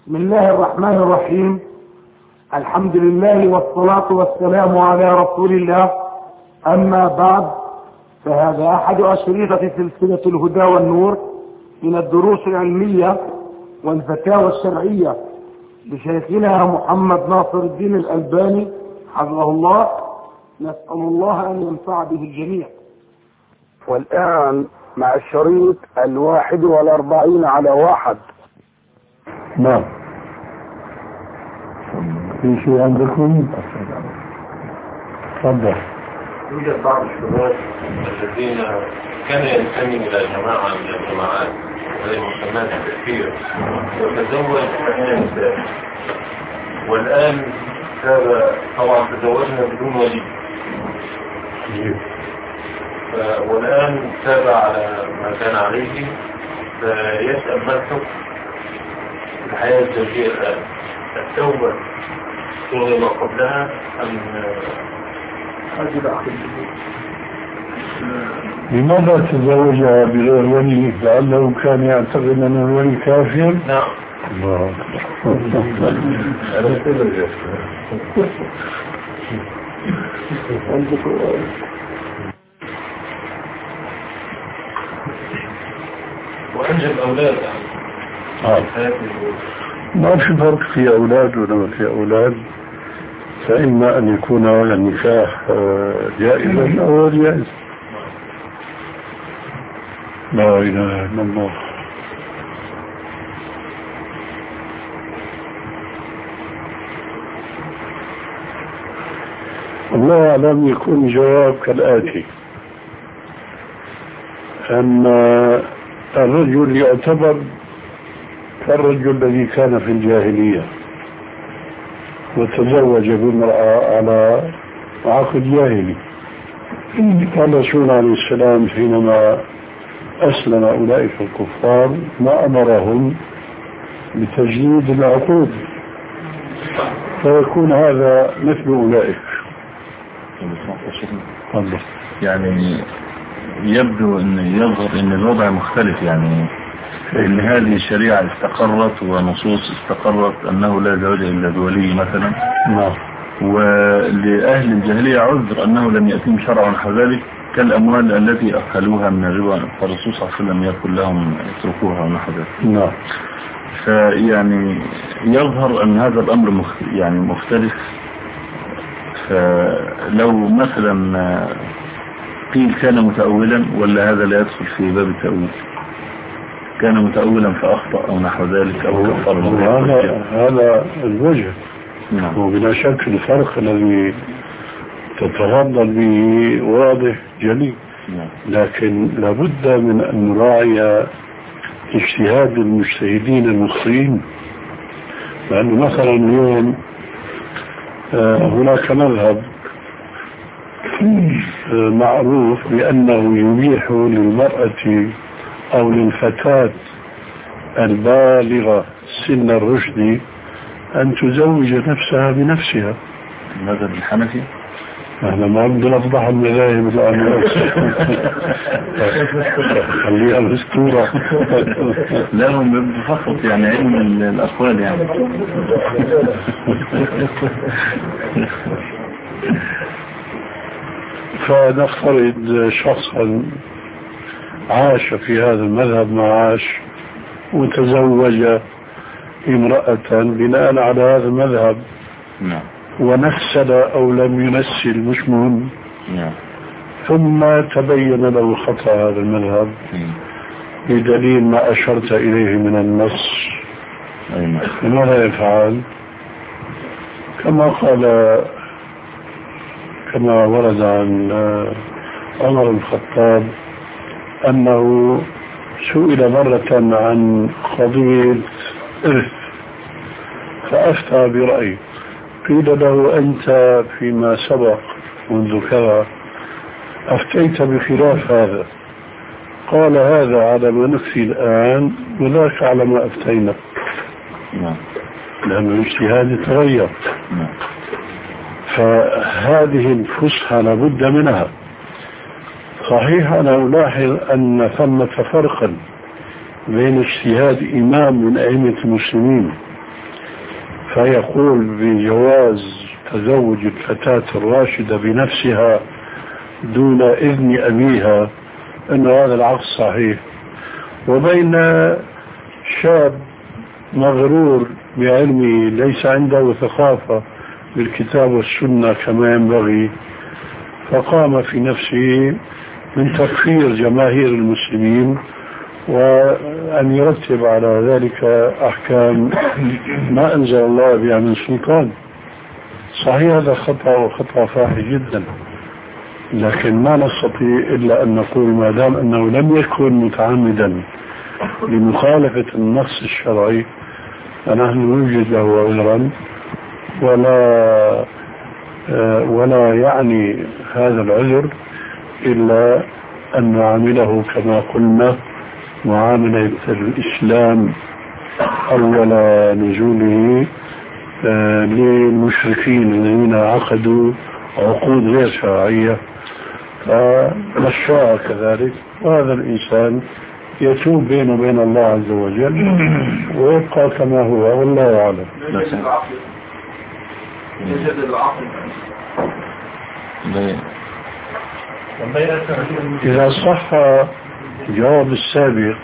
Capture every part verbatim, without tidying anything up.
بسم الله الرحمن الرحيم. الحمد لله والصلاة والسلام على رسول الله. أما بعد، فهذا أحد أشرطة سلسلة الهدى والنور من الدروس العلمية والفتاوى الشرعية لشيخنا محمد ناصر الدين الألباني حفظه الله. نسأل الله أن ينفع به الجميع. والآن مع الشريط الواحد والأربعين على واحد. نعم. في شيء عندكم؟ تفضل. يوجد بعض الشباب الذين كان ينتمي إلى جماعة من الجماعات وهي مسمات التكفير وتزوج ثمانية نساء، والآن تاب طبعا تزوجنا بدون ولي، والآن تاب على ما كان عليه، فيسأل ما الحكم في الحياة الزوجية الآن؟ التوبة تلغي ما قبلها أم لماذا تزوجها بغير ولي؟ لعله كان يعتقد أن الولي كافر؟ نعم. الله وأنجب أولاد آه. ما في فرق في أولاد ولا ما في أولاد، فإما أن يكون النكاح جائزا أو جائز. لا إله إلا الله. الله أعلم. يكون جواب كالآتي: أن الرجل يعتبر كالرجل الذي كان في الجاهلية وتزوج بامرأة على عقد جاهلي. قال الرسول عليه السلام حينما أسلم أولئك الكفار ما أمرهم بتجديد العقود، فيكون هذا مثل أولئك. يعني يبدو أن يظهر أن الوضع مختلف، يعني إن هذه الشريعة استقرت ونصوص استقرت أنه لا زوج إلا بولي مثلا، نعم. ولأهل الجاهلية عذر أنه لم يأتيهم شرع نحو ذلك كالأموال التي أخلوها من الربا، فالرسول صلى الله عليه وسلم يقول لهم اتركوها نحو ذلك. نعم. فيعني يظهر أن هذا الأمر مخ... يعني مختلف. فلو مثلا قيل كان متأولا، ولا هذا لا يدخل في باب التأويل؟ كان متأولا فأخطأ أو نحو ذلك أو كفر. هذا هذا الوجه. نعم. وبلا شك الفرق الذي تتفضل به واضح جلي. نعم. لكن لابد من أن نراعي اجتهاد المجتهدين المصريين، لأنه مثلا اليوم هناك مذهب معروف بأنه يبيح للمرأة أو للفتاة البالغة سن الرشد أن تزوج نفسها بنفسها. المذهب الحنفي؟ أنا ما بدي أفضح المذاهب الآن. خليها الأسطورة. لا، هم بفقط يعني علم الأقوال يعني. فنفترض شخصا عاش في هذا المذهب معاش وتزوج امرأة بناء على هذا المذهب، نعم، ونسل أو لم ينسل مش مهم، نعم، ثم تبين له خطأ هذا المذهب بدليل ما أشرت إليه من النص، ماذا يفعل؟ كما قال كما ورد عن عمر بن الخطاب أنه سئل مرة عن قضية إرث فأفتى برأيه، قيل له أنت فيما سبق منذ كذا أفتيت بخلاف هذا، قال هذا على ما نفتي الآن وذاك على ما أفتينا، لأن الاجتهاد يتغير. فهذه الفسحة لابد منها. صحيح أنا ألاحظ أن ثمة فرقا بين اجتهاد إمام من أئمة المسلمين فيقول بجواز تزوج الفتاة الراشدة بنفسها دون إذن أبيها أن هذا العقد صحيح، وبين شاب مغرور بعلمه ليس عنده ثقافة بالكتاب والسنة كما ينبغي، فقام في نفسه من تكفير جماهير المسلمين وأن يرتب على ذلك أحكام ما أنزل الله بها من سلطان. صحيح هذا خطأ وخطأ فاحش جدا، لكن ما نستطيع إلا أن نقول ما دام أنه لم يكن متعمدا لمخالفة النص الشرعي فنحن نوجد له عذرا، ولا ولا يعني هذا العذر إلا أن نعامله كما قلنا معاملة الإسلام أول نزوله للمشركين الذين عقدوا عقود غير شرعية فمشاها كذلك، وهذا الإنسان يتوب بينه وبين الله عز وجل ويبقى كما هو والله أعلم. يجد العقل إذا صح جواب السابق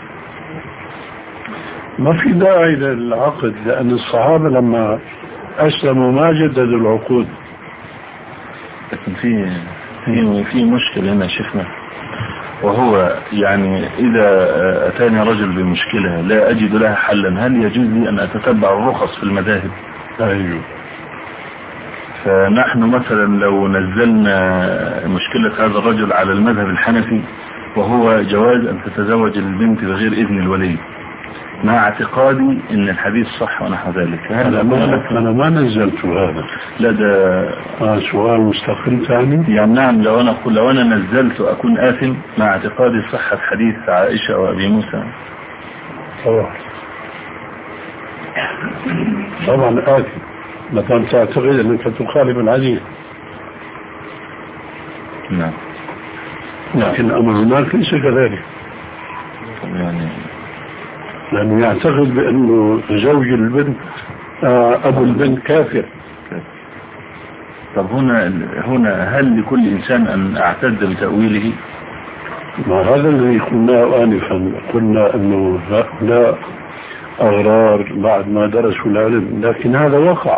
ما في داعي للعقد، لأن الصحابة لما أسلموا ما جددوا العقود. لكن في في في مشكلة هنا شيخنا، وهو يعني إذا أتاني رجل بمشكلة لا أجد لها حلا هل يجوز لي أن أتتبع الرخص في المذاهب؟ أيوه. فنحن مثلا لو نزلنا مشكلة هذا الرجل على المذهب الحنفي وهو جواز أن تتزوج البنت بغير إذن الولي، مع اعتقادي ان الحديث صح ونحو ذلك، أنا ما, أنا ما نزلت هذا. لا ده آه سؤال مستقل ثاني. يعني نعم، لو أنا أقول لو أنا نزلت أكون آثم مع اعتقادي صحة حديث عائشة وأبي موسى. طبعا طبعا آثم مثلا تعتقد أنك تخالف الحديث. نعم. لكن أمر هناك ليس كذلك، يعني لأنه يعتقد بأنه زوج البنت أبو البنت كافر. طب هنا هنا هل لكل إنسان أن أعتد بتأويله؟ ما هذا الذي قلناه آنفا، قلنا أنه هؤلاء أغرار بعد ما درسوا العلم، لكن هذا وقع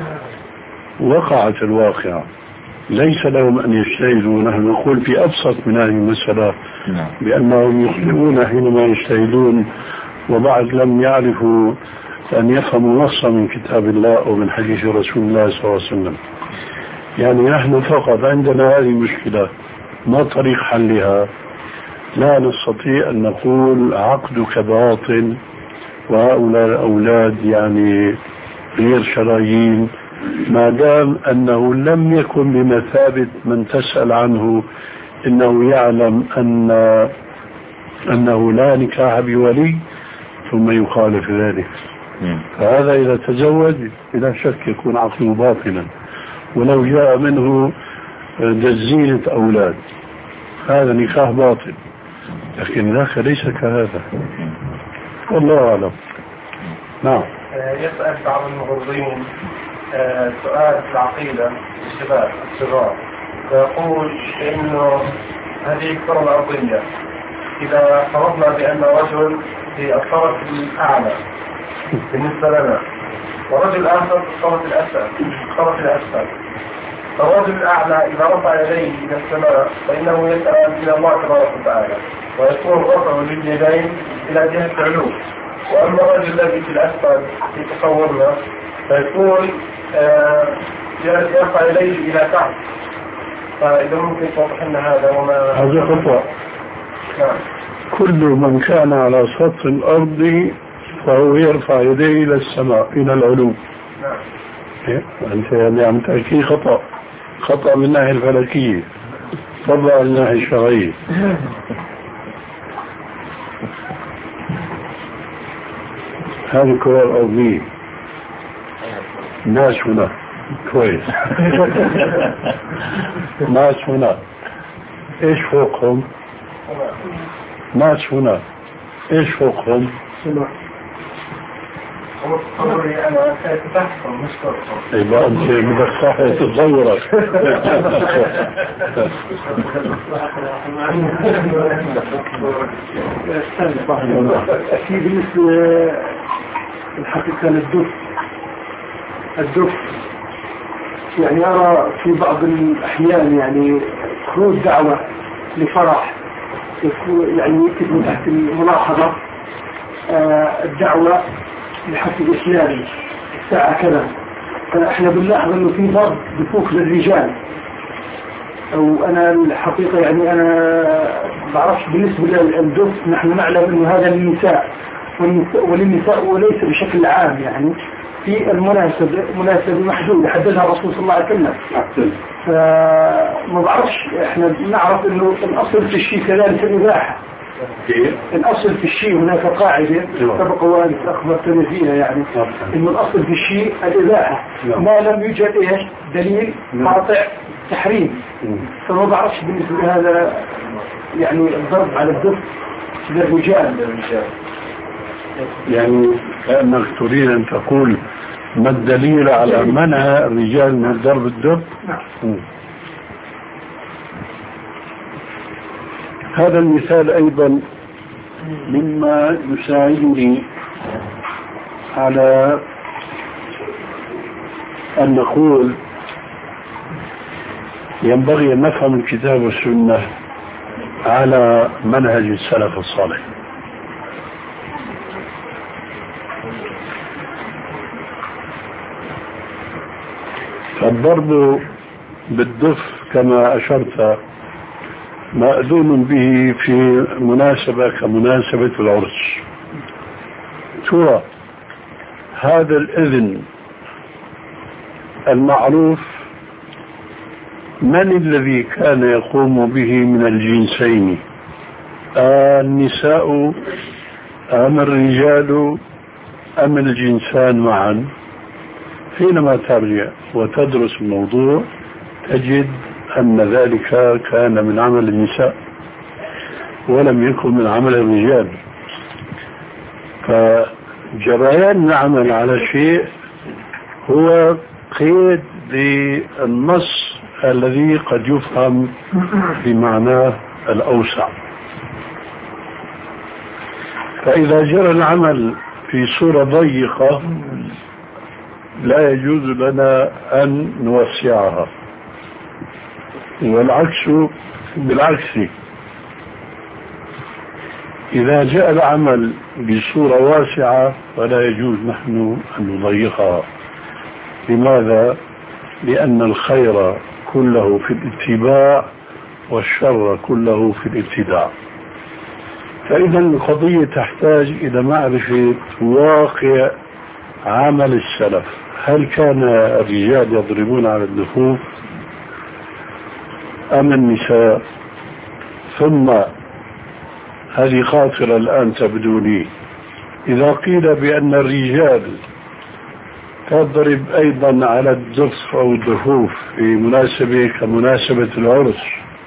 وقعت الواقعة، ليس لهم أن يجتهدوا. نحن نقول في أبسط من هذه المسألة بأنهم يخطئون حينما يجتهدون وبعد لم يعرفوا أن يفهموا نصا من كتاب الله أو من حديث رسول الله صلى الله عليه وسلم. يعني نحن فقط عندنا هذه المشكلة، ما طريق حلها؟ لا نستطيع أن نقول عقدك باطل وهؤلاء الأولاد يعني غير شرعيين ما دام أنه لم يكن بمثابة من تسأل عنه إنه يعلم أن أنه لا نكاح بولي ثم يخالف ذلك. فهذا إذا تزوج بلا شك يكون عقله باطلا، ولو جاء منه دزينة أولاد هذا نكاح باطل، لكن ذاك ليس كهذا والله أعلم. نعم. يسأل بعض المغرضين سؤال في العقيدة للشباب الصغار، فيقول إنه هذه الكرة الأرضية إذا فرضنا بأن رجل في الطرف الأعلى بالنسبة لنا ورجل آخر في الطرف الأسفل الطرف الأسفل، فالرجل الأعلى إذا رفع يديه إلى السماء فإنه يسأل إلى الله تبارك وتعالى ويكون رفعه لليدين إلى جهة العلو، وأما الرجل الذي في الأسفل في تصورنا فيكون آه يرفع يديه إلى تحت، فإذا ممكن توضح لنا هذا وما هذا خطأ. نعم. كل من كان على سطح الأرض فهو يرفع يديه إلى السماء إلى العلو. نعم. أنت يعني عم تحكي خطأ خطأ من الناحية الفلكية، طبعا من الناحية الشرعية. هذه الكرة الأرضية ناس هنا كويس ناس هنا ايش فوقهم؟ ناس هنا ايش فوقهم؟ أنا سأتفهم مش تفهم. يبقى أنت مدخح تتصورك. في بالنسبة الحقيقة للدف الدف يعني أرى في بعض الأحيان يعني خروج دعوة لفرح يعني يكتب تحت الملاحظة آه الدعوة لحفل إسلامي الساعة كذا، فإحنا بنلاحظ إنه في ضرب بفوق للرجال، أو أنا الحقيقة يعني أنا بعرفش بالنسبة للدف نحن نعلم إنه هذا للنساء وللنساء وليس بشكل عام، يعني في المناسبة مناسبة محدودة حددها الرسول صلى الله عليه وسلم. فما بعرفش احنا نعرف انه الاصل في الشيء كذلك الاباحة. الاصل في الشيء هناك قاعدة سبق وانت اخبرتني فيها يعني انه الاصل في الشيء الاباحة ما لم يوجد ايش دليل قاطع تحريم. فما بعرفش بالنسبة لهذا يعني الضرب على الدف للرجال. يعني كأنك تريد أن تقول ما الدليل على منع الرجال من ضرب الدف؟ هذا المثال أيضا مما يساعدني على أن نقول ينبغي أن نفهم الكتاب والسنة على منهج السلف الصالح. الضرب بالدف كما أشرت مأذون به في مناسبة كمناسبة العرس. ترى هذا الإذن المعروف من الذي كان يقوم به من الجنسين؟ النساء أم الرجال أم الجنسان معا؟ حينما ترجع وتدرس الموضوع تجد أن ذلك كان من عمل النساء ولم يكن من عمل الرجال. فجريان العمل على شيء هو قيد للنص الذي قد يفهم بمعناه الأوسع. فإذا جرى العمل في صورة ضيقة لا يجوز لنا أن نوسعها، والعكس بالعكس. إذا جاء العمل بصورة واسعة فلا يجوز نحن أن نضيقها. لماذا؟ لأن الخير كله في الاتباع والشر كله في الابتداع. فإذا القضية تحتاج إلى معرفة واقع عمل السلف. هل كان الرجال يضربون على الدفوف أم النساء؟ ثم هذه خاطرة الآن تبدو لي، إذا قيل بأن الرجال تضرب أيضا على الدف أو الدفوف في مناسبة كمناسبة العرس،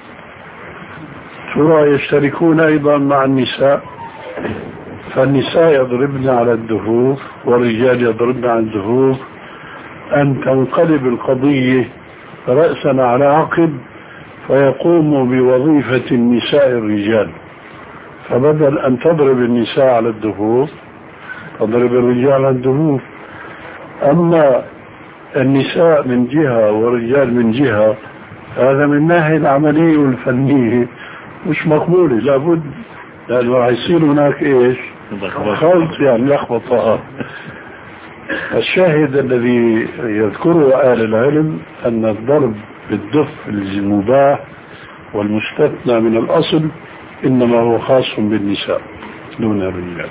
ترى يشتركون أيضا مع النساء؟ فالنساء يضربن على الدفوف والرجال يضربن على الدفوف، أن تنقلب القضية رأسا على عقب فيقوم بوظيفة النساء الرجال. فبدل أن تضرب النساء على الدفوف تضرب الرجال على الدفوف. أما النساء من جهة والرجال من جهة، هذا من الناحية العملية والفنية مش مقبولة، لابد لأنه راح يصير هناك إيش خلط يعني لخبطة. الشاهد الذي يذكره أهل العلم أن الضرب بالدف المباح والمستثنى من الأصل إنما هو خاص بالنساء دون الرجال.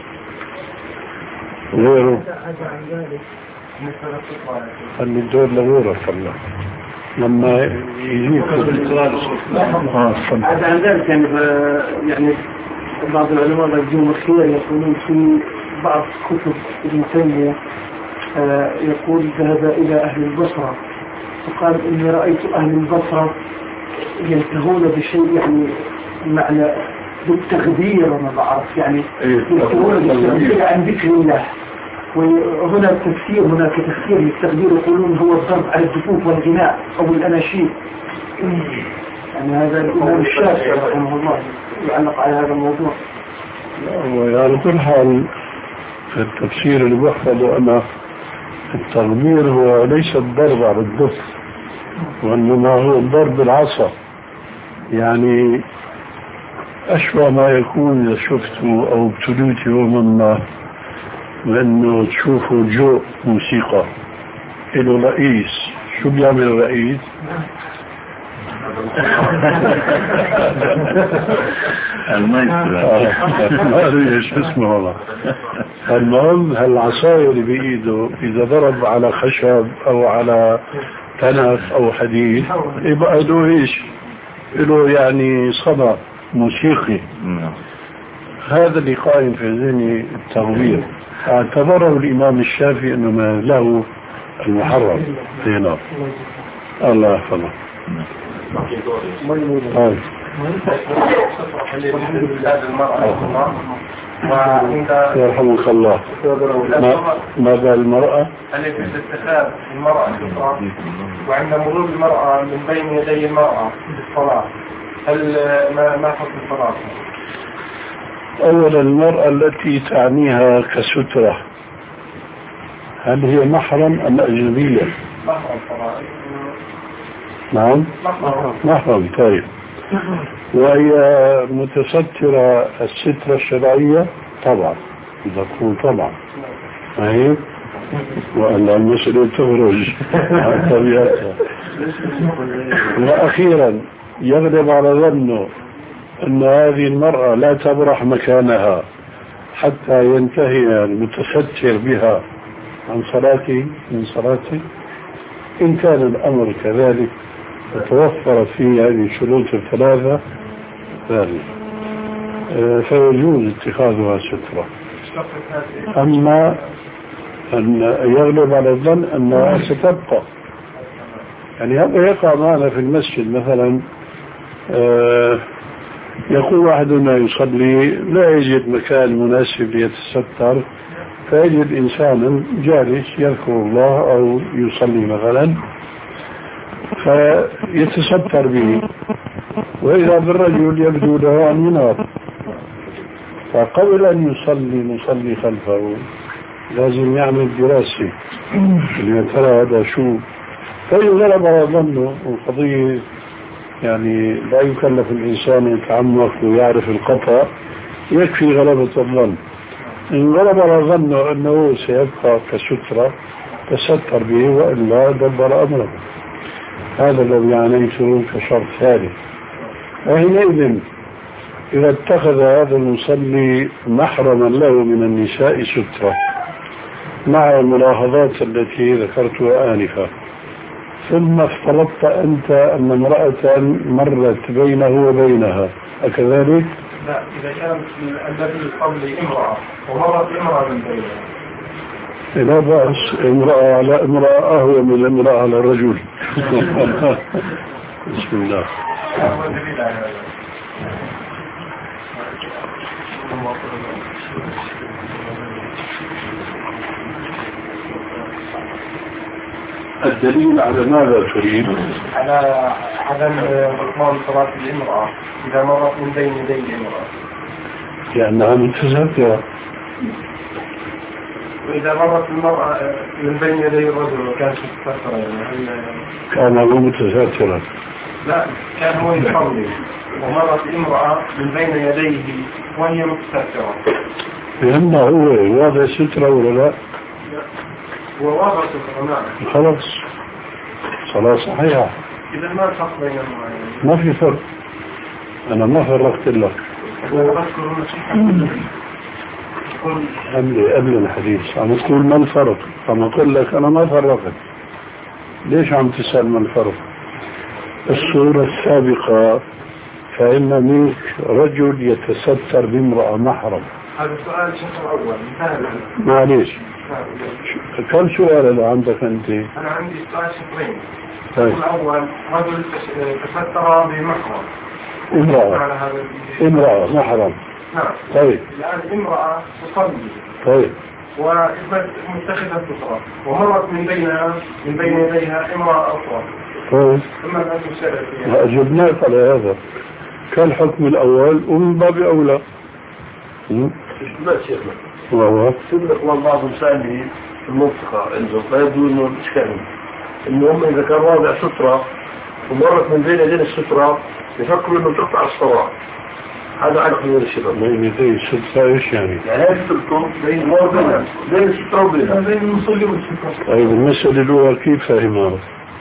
غيره خلي الدور لغيره الله لما يجيك هذا عن ذلك يعني يعني بعض العلماء يجيهم الخير يقولون في بعض كتب ابن تيمية يقول ذهب إلى أهل البصرة فقال إني رأيت أهل البصرة ينتهون بشيء يعني معنى بالتغذير، وما بعرف يعني ينتهون بالتغذير عن ذكر الله. وهنا تفسير هناك تفسير للتقدير يقولون هو الضرب على الدفوف والغناء أو الأناشيد. يعني هذا الإمام الشافعي رحمه الله يعلق على هذا الموضوع. وعلى كل حال في التفسير اللي بحفظه أنا التغمير هو ليس الضرب على الدف وإنما هو الضرب بالعصا. يعني أشبه ما يكون إذا شفتوا أو ابتلوت يوما ما لأنه تشوفوا جو موسيقى له رئيس. شو بيعمل الرئيس؟ ما أدري شو اسمه والله. المهم هالعصاية اللي بإيده إذا ضرب على خشب أو على تنف أو حديد يبقى له إيش؟ له يعني صدى موسيقي. هذا اللي قائم في ذهني التغوير. اعتبره الإمام الشافعي أنه ما له المحرم هنا. الله يحفظه. طيب يرحمك الله. ما بال المرأة التي تتخاذ المرأة وعند مرور المرأة من بين يدي المرأة في الصلاة، هل ما ما حكم الصلاة؟ أولا المرأة التي تعنيها كسترة هل هي محرم أم أجنبية؟ محرم طبعا. نعم محرم. طيب وهي متسترة السترة الشرعية طبعا إذا تقول طبعا أهي وأن المسألة تخرج عن طبيعتها. وأخيرا يغلب على ظنه أن هذه المرأة لا تبرح مكانها حتى ينتهي المتستر بها عن صلاته من صلاته. إن كان الأمر كذلك وتوفرت فيه هذه الشروط الثلاثة ذلك فيجوز اتخاذها سترة. أما أن يغلب على الظن أنها ستبقى. يعني هذا يقع معنا في المسجد مثلا يقول واحدنا يصلي لا يجد مكان مناسب ليتستر فيجد إنسانا جالس يذكر الله أو يصلي مثلا فيتستر به وإذا بالرجل يبدو له أن ينار فقبل أن يصلي مصلي خلفه لازم يعمل دراسة اللي ترى هذا شو. فإن غلب على ظنه القضية يعني لا يكلف الإنسان يتعمق ويعرف الخطأ يكفي غلبة الظن. إن غلب على ظنه أنه سيبقى كسترة تستر به وإلا دبر أمره. هذا الذي عنيته كشرط ثالث. وحينئذ إذا اتخذ هذا المصلي محرما له من النساء سترة مع الملاحظات التي ذكرتها آنفا ثم افترضت أنت أن امرأة مرت بينه وبينها أكذلك؟ لا، إذا كانت الذي يصلي امرأة ومرت امرأة من بينها لا بأس. امرأة على امرأة أهوى من امرأة على الرجل. بسم الله. الدليل على ماذا تريد؟ على عدم بطلان صلاة الامرأة إذا مرت من بين يدي الامرأة لأنها متسترة. وإذا مرت المرأة من بين يدي الرجل وكانت متسترة يعني كان هو متسترا. لا، كان هو يصلي ومرت امرأة من بين يديه وهي متسترة. لأنه هو واضع سترة ولا لا؟ هو واضع سترة. نعم. خلاص صلاة صحيحة. إذا ما الفرق بينهما؟ ما في فرق. أنا ما فرقت لك. قبل قبل الحديث عم تقول ما الفرق؟ عم أقول لك أنا ما فرقت. ليش عم تسأل ما الفرق؟ الصورة السابقة فإن منك رجل يتستر بامرأة محرم. هذا السؤال شخص أول. معليش. كم سؤال اللي عندك أنت؟ أنا عندي سؤال شخصين. طيب. الأول رجل تستر بمحرم. امرأة. امرأة محرم. نعم. طيب. الآن امرأة تصلي. طيب. ومتخذة سترة ومرت من بينها من بين يديها امرأة أخرى. ثم الناس مشاركة فيها. أجبناك على هذا. كان حكم الأول ومن باب أولى. لا شيخنا. وهو سيدنا إخوان بعض مسائل في المنطقة عندهم فيبدو إنه الإشكال إنه هم إذا كان واضع سترة ومرت من بين يدين السترة يفكروا إنه تقطع الصلاة. هذا عارف من الشباب. بين يدي السترة إيش يعني؟ يعني هذه السترة بين موضع بين السترة وبينها. بين المصلي والسترة. طيب المسألة الأولى كيف فاهمها؟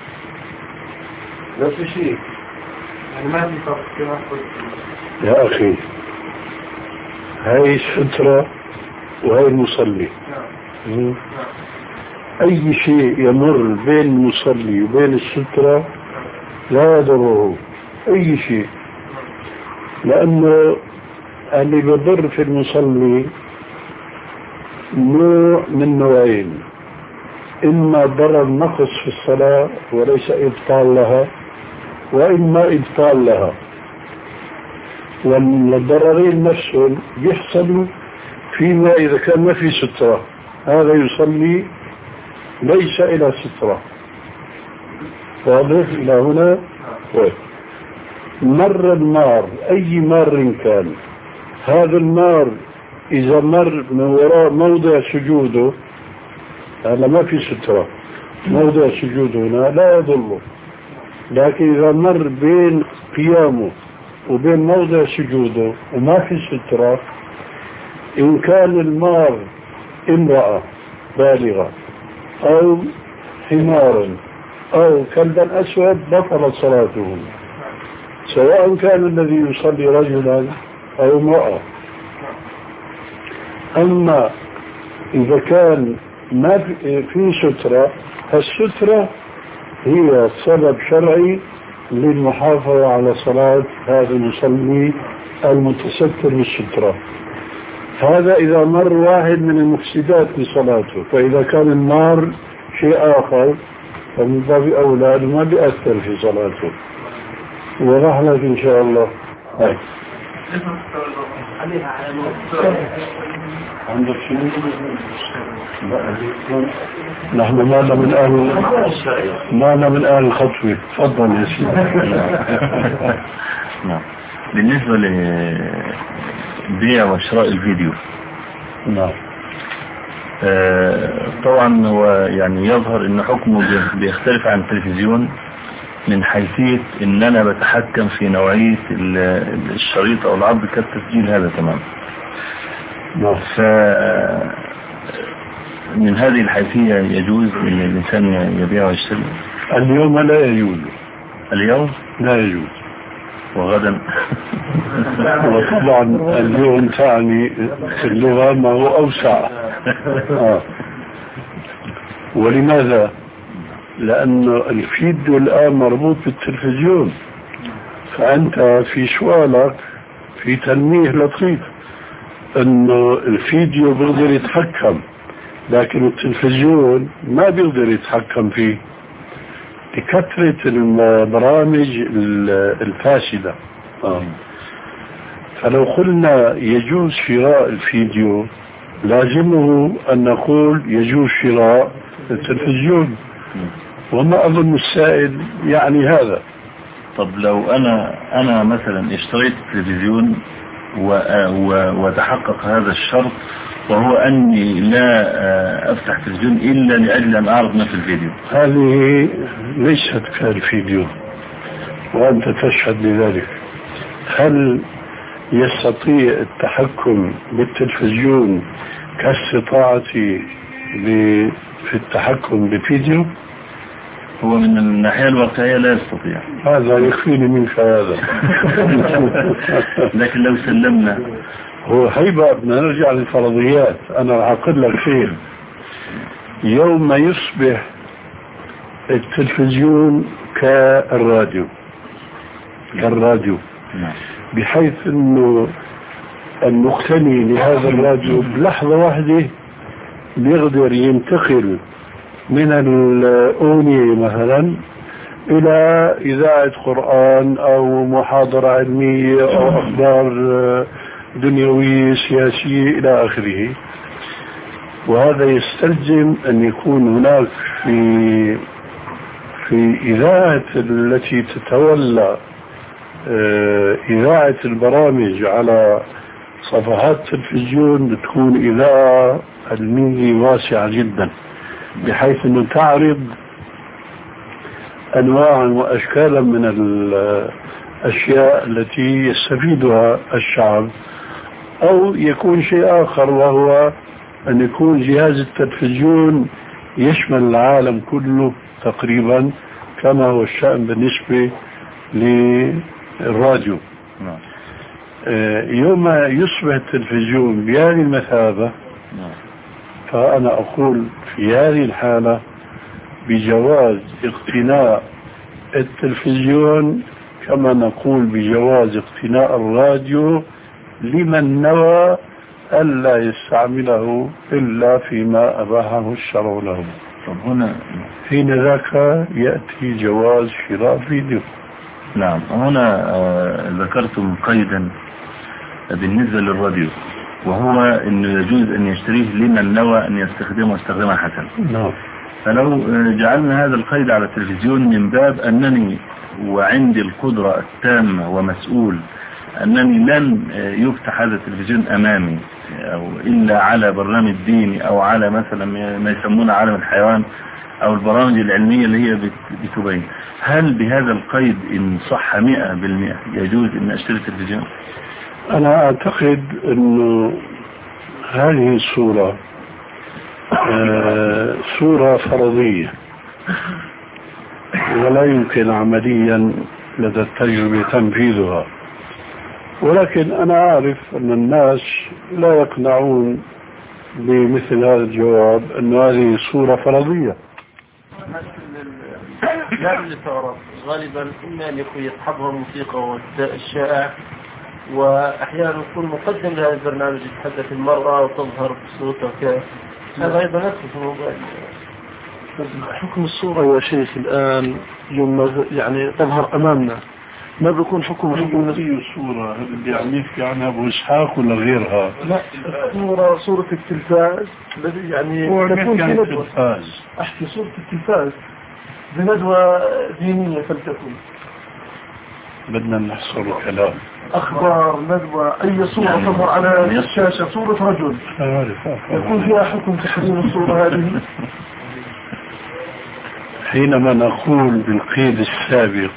نفس الشيء. يعني ما في فرق كما قلت. يا أخي هاي السترة وهي المصلي. نعم. أي شيء يمر بين المصلي وبين السترة لا يضره أي شيء، لأنه اللي بضر في المصلي نوع من نوعين: إما ضرر نقص في الصلاة وليس إبطال لها، وإما إبطال لها. والضررين نفسهم يحصلوا فيما إذا كان ما في سترة، هذا يصلي ليس إلى سترة. واضح إلى هنا؟ مر النار أي مار كان، هذا النار إذا مر من وراء موضع سجوده، هذا ما في سترة، موضع سجوده هنا لا يضره. لكن إذا مر بين قيامه وبين موضع سجوده وما في سترة، إن كان المار امرأة بالغة أو حمار أو كلبا أسود بطلت صلاته، سواء كان الذي يصلي رجلا أو امرأة. أما إذا كان ما في سترة، السترة هي سبب شرعي للمحافظة على صلاة هذا المصلي المتستر بالسترة. هذا إذا مر واحد من المفسدات لصلاته، فإذا كان النار شيء آخر فمن باب أولى ما بيأثر في صلاته. وضح لك إن شاء الله. هاي عندك شنو؟ نحن مانا من أهل مانا من أهل الخطوة. تفضل يا سيدي. نعم. بالنسبة لبيع وشراء الفيديو، نعم، آه طبعا هو يعني يظهر ان حكمه بيختلف عن التلفزيون من حيثية ان انا بتحكم في نوعية الشريط او العرض كالتسجيل هذا تمام. نعم. ف من هذه الحيثية يجوز ان الانسان يبيع ويشتري؟ اليوم لا يجوز. اليوم لا يجوز. وغدا وطبعا اليوم تعني في اللغة ما هو أوسع. آه. ولماذا؟ لأن الفيديو الآن مربوط بالتلفزيون، فأنت في سؤالك في تنميه لطيف أنه الفيديو بيقدر يتحكم، لكن التلفزيون ما بيقدر يتحكم فيه لكثرة البرامج الفاسدة. آه. فلو قلنا يجوز شراء الفيديو لازمه أن نقول يجوز شراء التلفزيون، وما أظن السائل يعني هذا. طب لو أنا أنا مثلا اشتريت التلفزيون وتحقق هذا الشرط، وهو أني لا أفتح تلفزيون إلا لأجل أن أعرض نفس الفيديو، هذه ليست كالفيديو وأنت تشهد لذلك. هل يستطيع التحكم بالتلفزيون كاستطاعتي في التحكم بفيديو؟ هو من الناحية الواقعية لا يستطيع. هذا يخفيني منك هذا. لكن لو سلمنا هو هيبقى بدنا نرجع للفرضيات. أنا راح أقول لك شيء: يوم يصبح التلفزيون كالراديو كالراديو بحيث أنه المقتني لهذا الراديو بلحظة واحدة بيقدر ينتقل من الأغنية مثلا إلى إذاعة قرآن أو محاضرة علمية أو أخبار دنيوية سياسية إلى آخره. وهذا يستلزم أن يكون هناك في في إذاعة التي تتولى إذاعة البرامج على صفحات التلفزيون تكون إذاعة علمية واسعة جدا، بحيث أنه تعرض أنواعا وأشكالا من الأشياء التي يستفيدها الشعب. أو يكون شيء آخر، وهو أن يكون جهاز التلفزيون يشمل العالم كله تقريبا، كما هو الشأن بالنسبة للراديو. يوم يصبح التلفزيون بهذه المثابة، فأنا أقول في هذه الحالة بجواز اقتناء التلفزيون كما نقول بجواز اقتناء الراديو لمن نوى ألا يستعمله إلا فيما أباحه الشرع له. طب هنا حين ذاك يأتي جواز شراء فيديو. نعم، هنا آه ذكرتم قيدا بالنسبة للراديو، وهو أنه يجوز أن يشتريه لمن نوى أن يستخدمه استخداما حسنا. نعم. فلو جعلنا هذا القيد على التلفزيون من باب أنني وعندي القدرة التامة ومسؤول أنني لن يفتح هذا التلفزيون أمامي أو إلا على برنامج ديني أو على مثلا ما يسمونه عالم الحيوان أو البرامج العلمية اللي هي بتبين، هل بهذا القيد إن صح مئة بالمئة يجوز أن أشتري التلفزيون؟ أنا أعتقد أنه هذه الصورة آه صورة فرضية ولا يمكن عمليا لدى التجربة تنفيذها، ولكن أنا أعرف أن الناس لا يقنعون بمثل هذا الجواب أن هذه صورة فرضية. لا اللي تعرف غالبا إما أن يكون يتحضر الموسيقى والشائع، وأحيانا يكون مقدم لهذا البرنامج يتحدث المرأة وتظهر بصوتها كيف، هذا أيضا نفسه في الموضوع. حكم الصورة يا شيخ الآن يوم يعني تظهر أمامنا ما بيكون حكم حكم الصورة اللي عم يحكي عنها أبو إسحاق ولا غيرها؟ لا، الصورة صورة التلفاز الذي يعني تكون في ندوة. أحكي صورة التلفاز بندوة دينية فلتكن. بدنا نحصر الكلام. أخبار ندوة أي صورة يعني تظهر على الشاشة صورة رجل يكون فيها حكم تحريم الصورة هذه. حينما نقول بالقيد السابق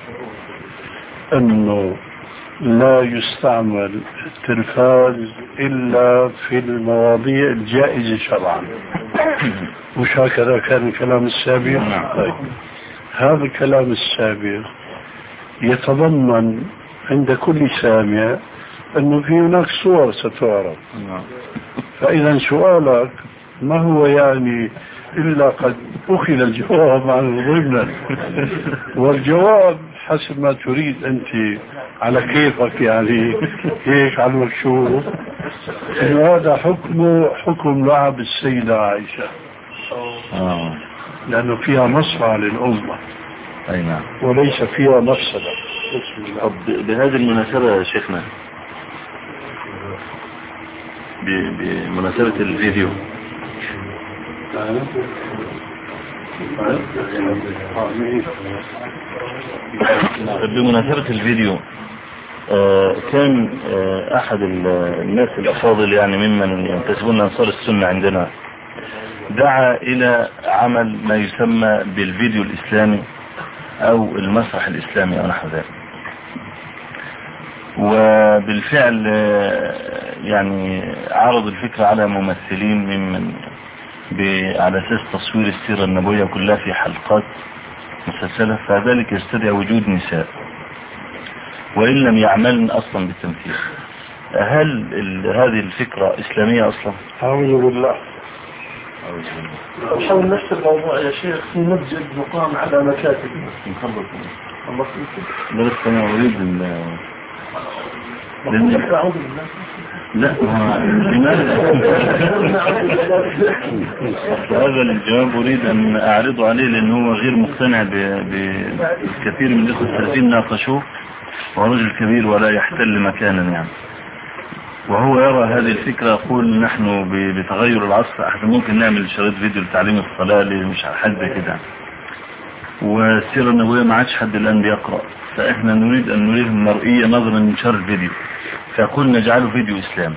أنه لا يستعمل التلفاز إلا في المواضيع الجائزة شرعا، مش هكذا كان الكلام السابق؟ طيب. هذا الكلام السابق يتضمن عند كل سامع أنه في هناك صور ستعرض، فإذا سؤالك ما هو يعني إلا قد أخذ الجواب عن ضمنا، والجواب حسب ما تريد أنت على كيفك، يعني هيك على المكشوف، إنه هذا حكم حكم لعب السيدة عائشة لأنه فيها مصلحة للأمة. أي نعم. وليس فيها مفسدة. بهذه المناسبة يا شيخنا، بمناسبة الفيديو بمناسبة الفيديو آه كان آه أحد الناس الأفاضل يعني ممن ينتسبون لأنصار السنة عندنا دعا إلى عمل ما يسمى بالفيديو الإسلامي أو المسرح الإسلامي أو نحو ذلك، وبالفعل آه يعني عرض الفكرة على ممثلين ممن على أساس تصوير السيرة النبوية كلها في حلقات مسلسلة، فذلك يستدعي وجود نساء وإن لم يعملن أصلا بالتمثيل. هل هذه الفكرة إسلامية أصلا؟ أعوذ بالله. نحاول نفس الموضوع يا شيخ في مسجد يقام على مكاتب. الله يسلمك. بس أنا أريد أن لا هذا الجواب أريد أن أعرضه عليه لأنه هو غير مقتنع بكثير من الإخوة الثلاثين ناقشوه، ورجل كبير ولا يحتل مكانا يعني. وهو يرى هذه الفكرة. يقول نحن بتغير العصر احنا ممكن نعمل شريط فيديو لتعليم الصلاة اللي مش حد كده، والسيرة النبوية ما عادش حد الآن بيقرأ، فإحنا نريد أن نريد المرئية نظرا من شر الفيديو، فيقول نجعله فيديو إسلام.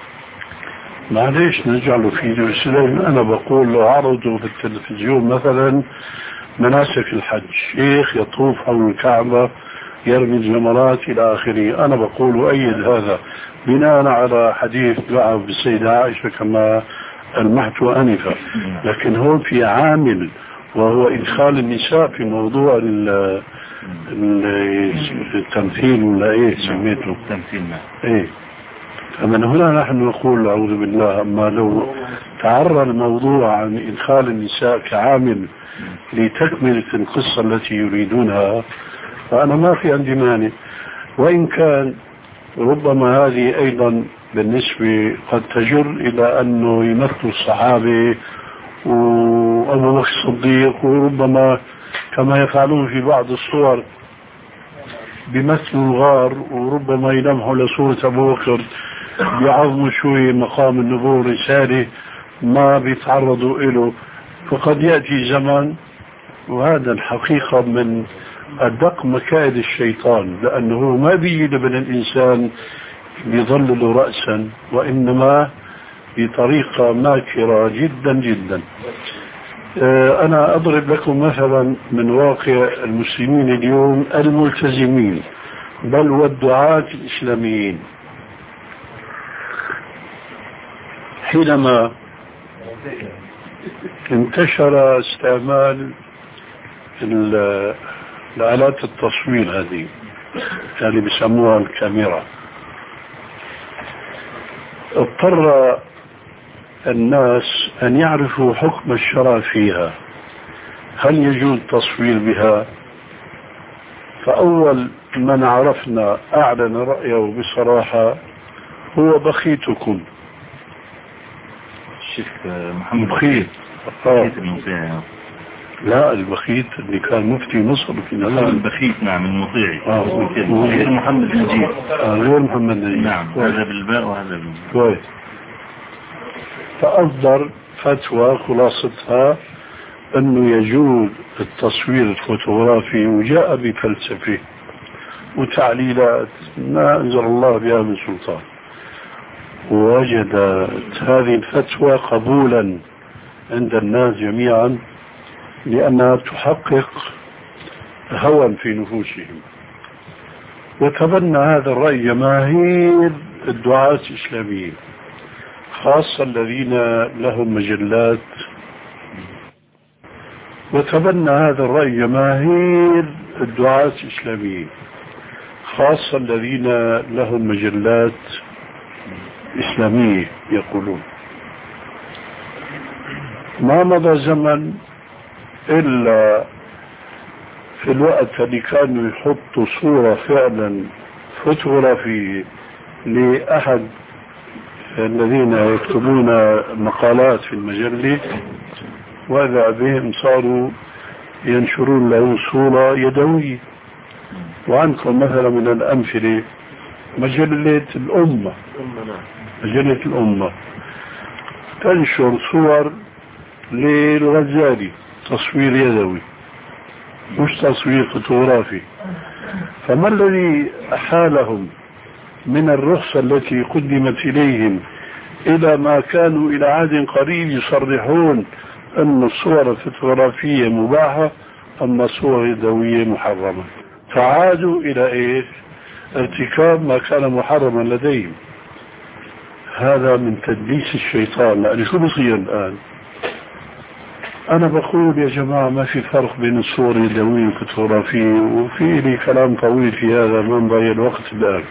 معليش نجعله فيديو إسلام؟ أنا بقول له عرضوا في التلفزيون مثلا مناسك الحج، شيخ يطوف حول الكعبة يرمي الجمرات إلى آخره، أنا بقول أيد هذا بناء على حديث دعاء بالسيدة عائشة كما المحت آنفا. لكن هون في عامل وهو إدخال النساء في موضوع التمثيل ولا إيه سميته التمثيل. إيه، فمن هنا نحن نقول أعوذ بالله. أما لو تعرى الموضوع عن إدخال النساء كعامل لتكملة القصة التي يريدونها فأنا ما في عندي مانع، وإن كان ربما هذه أيضا بالنسبة قد تجر إلى أنه يمثل الصحابة وأبو بكر الصديق، وربما كما يفعلون في بعض الصور بمثل الغار، وربما يلمحوا لصورة أبو بكر بيعظموا شوي مقام النبوة رسالة ما بيتعرضوا إله. فقد يأتي زمن، وهذا الحقيقة من أدق مكائد الشيطان، لأنه ما بيجي من الإنسان بيظلل رأسا، وإنما بطريقة ماكرة جدا جدا. أنا أضرب لكم مثلا من واقع المسلمين اليوم الملتزمين بل والدعاة الإسلاميين. حينما انتشر استعمال الآلات التصوير هذه اللي بيسموها الكاميرا، اضطر الناس أن يعرفوا حكم الشرع فيها، هل يجوز التصوير بها؟ فأول من عرفنا أعلن رأيه بصراحة هو بخيتكم الشيخ محمد بخيت. بخيت المطيعي. لا، البخيت اللي كان مفتي مصر في لا البخيت نعم المطيعي. آه. غير محمد نجيب. آه غير محمد نجيب. نعم هذا بالباء وهذا بالباء. كويس. فأصدر فتوى خلاصتها أنه يجوز التصوير الفوتوغرافي، وجاء بفلسفة وتعليلات ما أنزل الله بها من سلطان، ووجدت هذه الفتوى قبولا عند الناس جميعا لأنها تحقق هوى في نفوسهم. وتبنى هذا الرأي جماهير الدعاة الإسلاميين، خاصة الذين لهم مجلات. وتبنى هذا الرأي جماهير الدعاة الإسلاميين، خاصة الذين لهم مجلات إسلامية يقولون. ما مضى زمن إلا في الوقت اللي كانوا يحطوا صورة فعلا فوتوغرافية لأحد الذين يكتبون مقالات في المجلة، وإذا بهم صاروا ينشرون له صورة يدوية. وعندكم مثلا من الأمثلة مجلة الأمة، مجلة الأمة تنشر صور للغزالي تصوير يدوي مش تصوير فوتوغرافي. فما الذي أحالهم من الرخصة التي قدمت إليهم إلى ما كانوا إلى عهد قريب يصرحون أن الصور الفوتوغرافية مباحة أما الصور اليدوية محرمة؟ فعادوا إلى إيش؟ ارتكاب ما كان محرما لديهم. هذا من تدليس الشيطان. لأن شو بصير الآن؟ أنا بقول يا جماعة ما في فرق بين الصور اليدوية والفوتوغرافية، وفي لي كلام طويل في هذا ما نضيع الوقت الآن.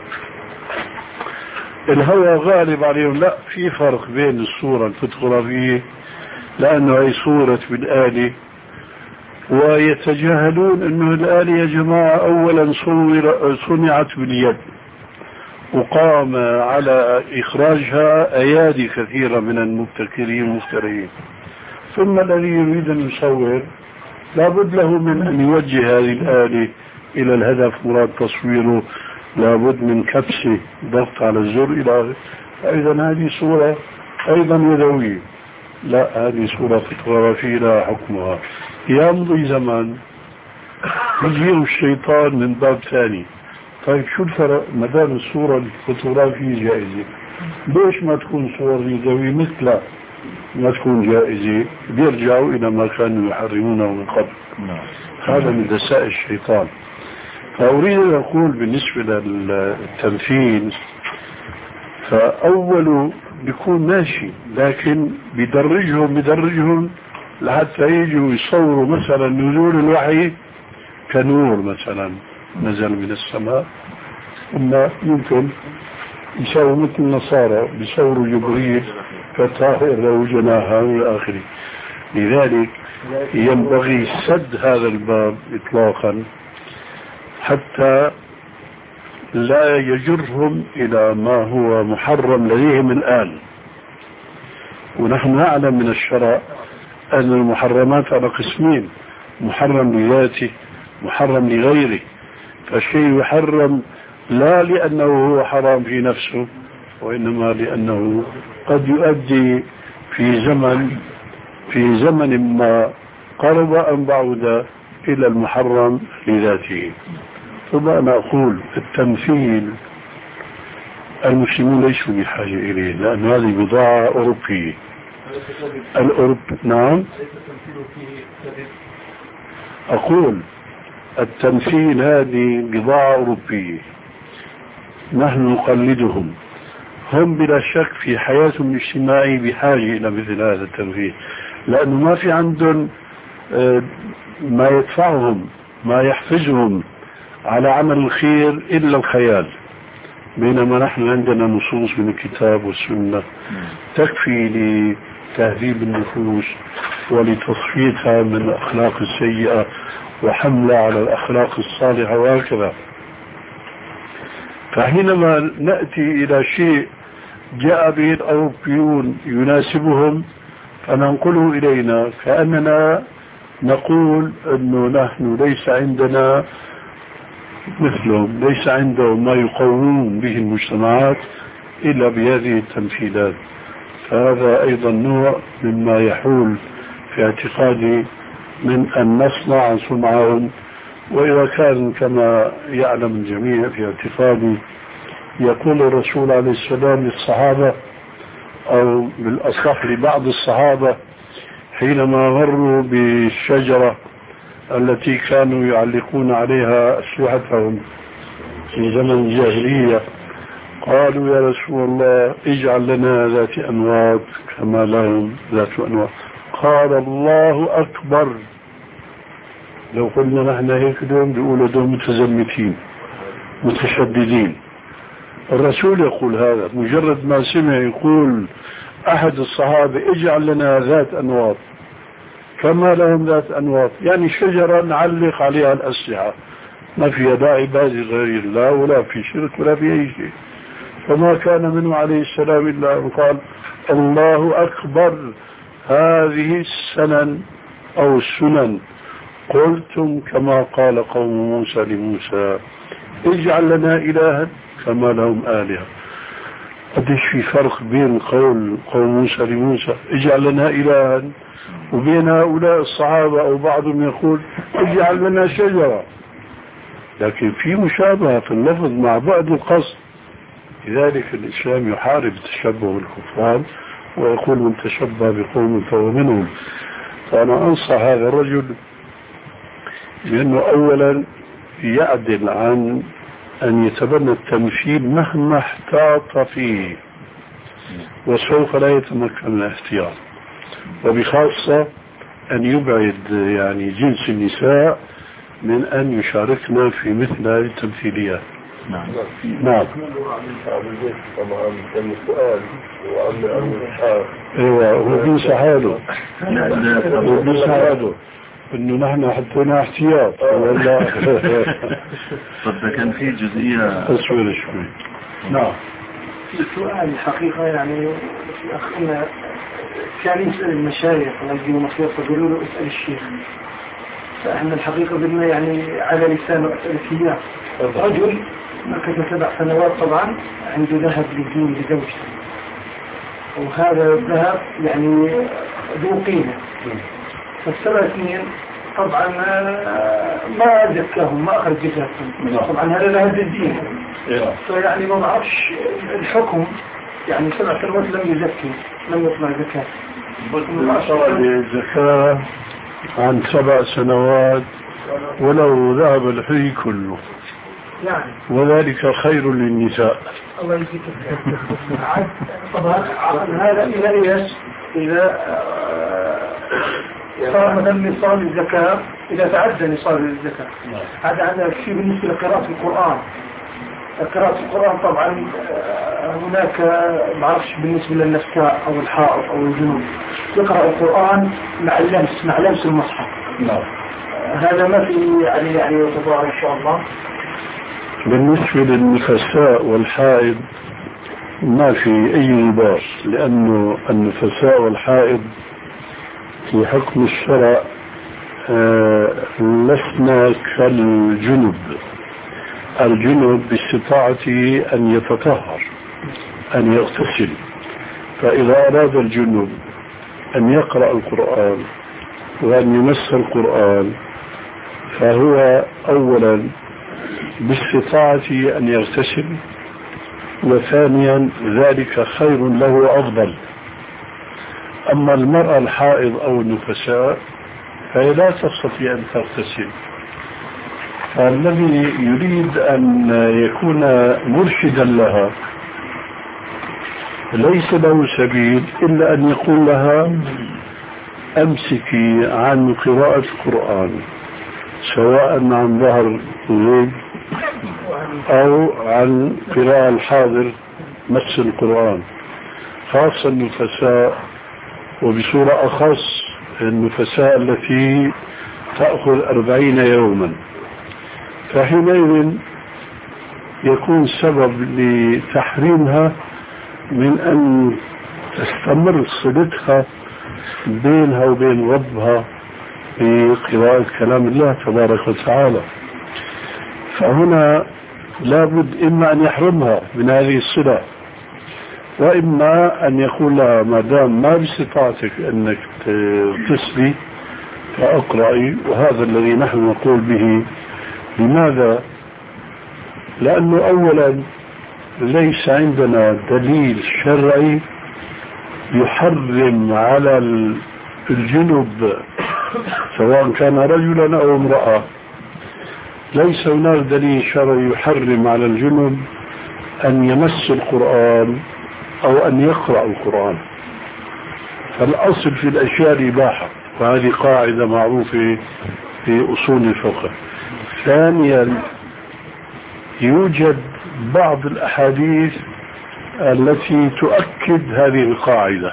الهوى غالب عليهم. لا، في فرق بين الصورة الفوتوغرافية لأنه هي صورة بالآلة، ويتجاهلون أنه الآلة يا جماعة أولا صنعت باليد، وقام على إخراجها أيادي كثيرة من المبتكرين والمفترين. ثم الذي يريد أن يصور لابد له من أن يوجه هذه الآلة إلى الهدف مراد تصويره لابد من كبسة ضغط على الزر إلى آخره. أيضا هذه صورة أيضا يدوية، لا هذه صورة فوتوغرافية لا حكمها. يمضي زمن يجيء الشيطان من باب ثاني. طيب شو الفرق ما دام الصورة الفوتوغرافية جائزة، ليش ما تكون صور يدوية مثلها ما تكون جائزة؟ بيرجعوا إلى ما كانوا يحرمونه من قبل. هذا من دساء الشيطان. فأريد أن أقول بالنسبة للتمثيل، فأول بيكون ماشي، لكن بدرجهم بدرجهم لحتى يجوا يصوروا مثلا نزول الوحي كنور مثلا نزل من السماء، ثم يمكن يسووا مثل النصارى بيصوروا جبريل كطائر له جناحا إلى آخره. لذلك ينبغي سد هذا الباب إطلاقا حتى لا يجرهم إلى ما هو محرم لديهم الآن. ونحن نعلم من الشرع أن المحرمات على قسمين: محرم لذاته، محرم لغيره. فالشيء يحرم لا لأنه هو حرام في نفسه، وإنما لأنه قد يؤدي في زمن في زمن ما قرب أم بعد إلى المحرم لذاته. ثم أنا أقول التمثيل المسلمون ليسوا بحاجة إليه، لأن هذه بضاعة أوروبية. الأوروب نعم أقول التمثيل هذه بضاعة أوروبية، نحن نقلدهم. هم بلا شك في حياتهم الاجتماعية بحاجة إلى مثل هذا التمثيل، لأنه ما في عندهم ما يدفعهم ما يحفزهم على عمل الخير إلا الخيال، بينما نحن عندنا نصوص من الكتاب والسنة تكفي لتهذيب النفوس ولتصفيتها من الأخلاق السيئة وحملها على الأخلاق الصالحة وهكذا. فحينما نأتي إلى شيء جاء به الأوروبيون يناسبهم فننقله إلينا، كأننا نقول أنه نحن ليس عندنا مثلهم، ليس عندهم ما يقومون به المجتمعات إلا بهذه التمثيلات. فهذا أيضا نوع مما يحول في اعتقادي من أن نصنع صنعهم. وإذا كان كما يعلم الجميع في اعتقادي يقول الرسول عليه السلام للصحابة أو بالأصح لبعض الصحابة حينما مروا بالشجرة التي كانوا يعلقون عليها أسلحتهم في زمن الجاهلية، قالوا يا رسول الله اجعل لنا ذات أنواط كما لهم ذات أنواط. قال الله أكبر. لو قلنا نحن هيك اليوم بيقولوا دول متزمتين متشددين. الرسول يقول هذا مجرد ما سمع يقول أحد الصحابة اجعل لنا ذات أنواط كما لهم ذات أنواط، يعني شجرة نعلق عليها الأسلحة، ما فيها داعي عبادة غير الله ولا في شرك ولا في أي شيء. فما كان منه عليه السلام إلا أن قال الله أكبر، هذه السنن أو السنن قلتم كما قال قوم موسى لموسى اجعل لنا إلها كما لهم آلهة. قديش في فرق بين قول قوم موسى لموسى اجعل لنا إلها وبين هؤلاء الصحابة أو بعضهم يقول اجعل لنا شجرة. لكن في مشابهة في اللفظ مع بعض القصد. لذلك الإسلام يحارب التشبه بالكفار ويقول من تشبه بقوم فهو منهم. فأنا أنصح هذا الرجل بأنه أولا يعدل عن أن يتبنى التمثيل مهما احتاط فيه، وسوف لا يتمكن من الاحتياط، وبخاصة أن يبعد يعني جنس النساء من أن يشاركنا في مثل هذه التمثيليات. نعم نعم ايوه هو بينسى حاله هو بينسى حاله انه نحن حطينا احتياط ولا طب كان في جزئية تصوير شوي. نعم السؤال الحقيقة يعني أخينا كان يسأل المشايخ ويجيبوا مصير فقالوا له اسأل الشيخ، فإحنا الحقيقة بدنا يعني على لسانه أسألك إياه. رجل مكث سبع سنوات طبعا عنده ذهب للدين لزوجته، وهذا الذهب يعني ذو قيمة. فالسبع سنين طبعا ما زكاهم، ما أخرج زكاتهم، طبعا هذا ذهب للدين. فيعني ما بعرفش الحكم، يعني سبع سنوات لم يزكي، لم يطلع زكاة. الزكاة عن سبع سنوات ولو ذهب الحي كله يعني وذلك خير للنساء. الله يجزيك الخير. طبعا هذا إذا إيش إذا صار مثلا نصاب الزكاة، إذا تعدى نصاب الزكاة. هذا هذا شيء بالنسبة لقراءة القرآن. قراءة القرآن طبعا هناك ما أعرفش بالنسبة للنساء أو الحائض أو الجنوب يقرأ القرآن مع اللمس مع لمس المصحف. نعم. هذا ما في يعني يعني يتضاهى إن شاء الله. بالنسبة للنفساء والحائض ما في أي لباس، لأنه النفساء والحائض في حكم الشرع لسنا كالجنب. الجنب باستطاعته أن يتطهر، أن يغتسل. فإذا أراد الجنب أن يقرأ القرآن وأن يمس القرآن فهو أولا باستطاعته أن يغتسل، وثانيا ذلك خير له أفضل. أما المرأة الحائض أو النفساء فهي لا تستطيع أن تغتسل. فالذي يريد أن يكون مرشدا لها ليس له سبيل إلا أن يقول لها أمسكي عن قراءة القرآن، سواء عن ظهر الغيب أو عن قراءة الحاضر مس القرآن، خاصة النفساء، وبصورة أخص النفساء التي تأخذ أربعين يوما. فحينئذ يكون سبب لتحريمها من أن تستمر صلتها بينها وبين ربها بقراءة كلام الله تبارك وتعالى. فهنا لابد إما أن يحرمها من هذه الصلة، وإما أن يقول لها ما دام ما باستطاعتك أنك تغتسلي فأقرأي. وهذا الذي نحن نقول به. لماذا؟ لأنه أولا ليس عندنا دليل شرعي يحرم على الجنب سواء كان رجلا أو امرأة. ليس هناك دليل شرعي يحرم على الجنب أن يمس القرآن أو أن يقرأ القرآن. فالأصل في الأشياء الإباحة، وهذه قاعدة معروفة في أصول الفقه. ثانيا يوجد بعض الأحاديث التي تؤكد هذه القاعدة.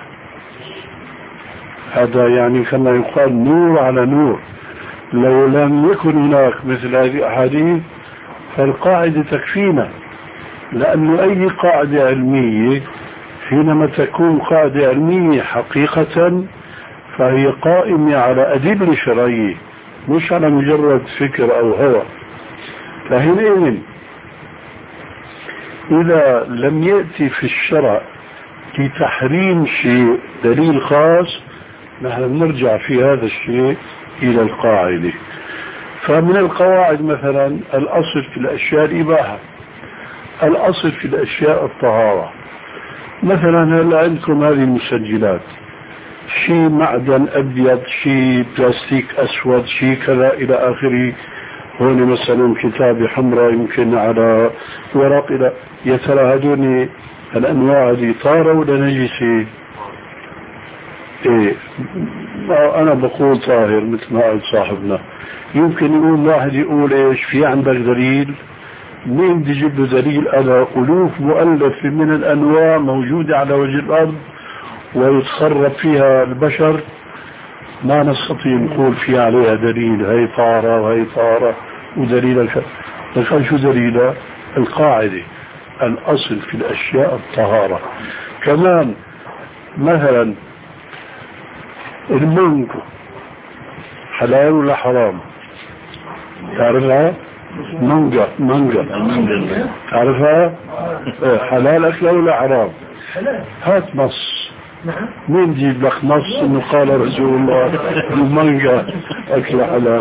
هذا يعني كما يقال نور على نور. لو لم يكن هناك مثل هذه الأحاديث فالقاعدة تكفينا، لأن أي قاعدة علمية حينما تكون قاعدة علمية حقيقة فهي قائمة على أدلة شرعية مش على مجرد فكر أو هوى. فحينئذ إذا لم يأتي في الشرع لتحريم شيء دليل خاص نحن نرجع في هذا الشيء إلى القاعدة. فمن القواعد مثلا الأصل في الأشياء الإباحة، الأصل في الأشياء الطهارة. مثلا هل عندكم هذه المسجلات شيء معدن أبيض، شيء بلاستيك أسود، شيء كذا إلى آخره. هون مثلا كتابة حمراء يمكن على ورق إلى يتراهدون الأنواع دي طارة ولا نجسة؟ إيه أنا بقول طاهر مثل ما قال صاحبنا. يمكن يقول واحد يقول إيش في عندك دليل؟ مين بدي يجيب له دليل؟ على ألوف مؤلفة من الأنواع موجودة على وجه الأرض ويتصرف فيها البشر، ما نستطيع نقول في عليها دليل هي طارة وهي طارة ودليل الف... لكن شو دليلها؟ القاعدة الأصل في الأشياء الطهارة. كمان مثلا المنك حلال ولا حرام؟ تعرفها؟ مانجا مانجا تعرفها؟ حلال أكله ولا حرام؟ هات نص. مين جيب لك نص انه قال رسول الله المانجا أكل حلال؟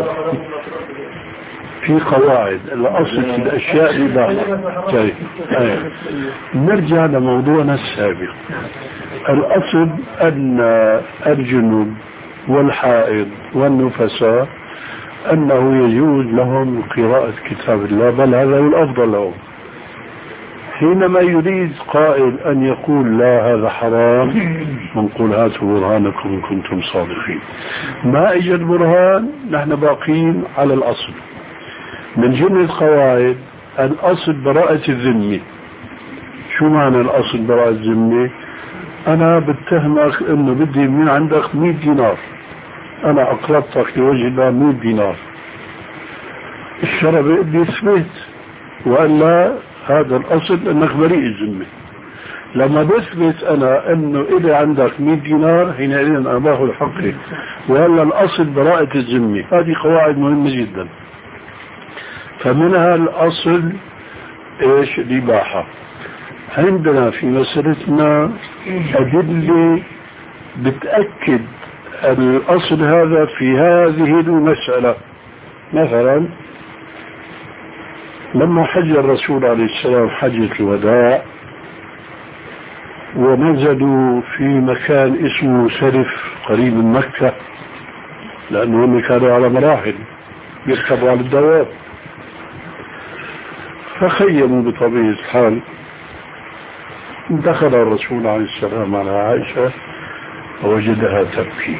في قواعد الأصل في الأشياء الإباحة. طيب نرجع لموضوعنا السابق. الأصل أن الجنوب والحائض والنفساء أنه يجوز لهم قراءة كتاب الله، بل هذا هو الأفضل لهم. حينما يريد قائل أن يقول لا هذا حرام، نقول هاتوا برهانكم إن كنتم صادقين. ما إجد برهان، نحن باقين على الأصل. من جملة قواعد الأصل براءة الذمة. شو معنى الأصل براءة الذمة؟ أنا بتهمك إنه بدي من عندك مئة دينار، أنا أقرضتك لوجه الله مئة دينار، الشرع بيثبت، وإلا هذا الأصل أنك بريء الذمة. لما بثبت أنا أنه إلي عندك مئة دينار حينئذ أنا باخذ حقي، وإلا الأصل براءة الذمة. هذه قواعد مهمة جدا. فمنها الأصل إيش؟ الإباحة. عندنا في مسألتنا أدلة بتأكد الأصل هذا في هذه المسألة. مثلا لما حج الرسول عليه السلام حجة الوداع ونزلوا في مكان اسمه سرف قريب من مكة، لأنهم كانوا على مراحل يركبوا على الدواب، فخيموا بطبيعة الحال. دخل الرسول عليه السلام على عائشة فوجدها تبكي.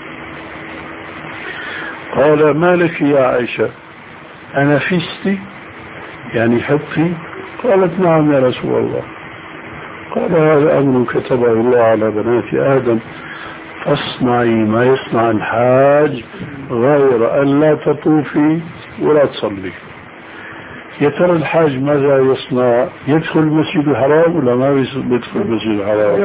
قال ما لك يا عائشة؟ أنا فستي يعني حبتي؟ قالت نعم يا رسول الله. قال هذا أمر كتبه الله على بنات آدم، فاصنعي ما يصنع الحاج غير أن لا تطوفي ولا تصلي. يا ترى الحاج ماذا يصنع؟ يدخل المسجد الحرام ولا ما يدخل المسجد الحرام؟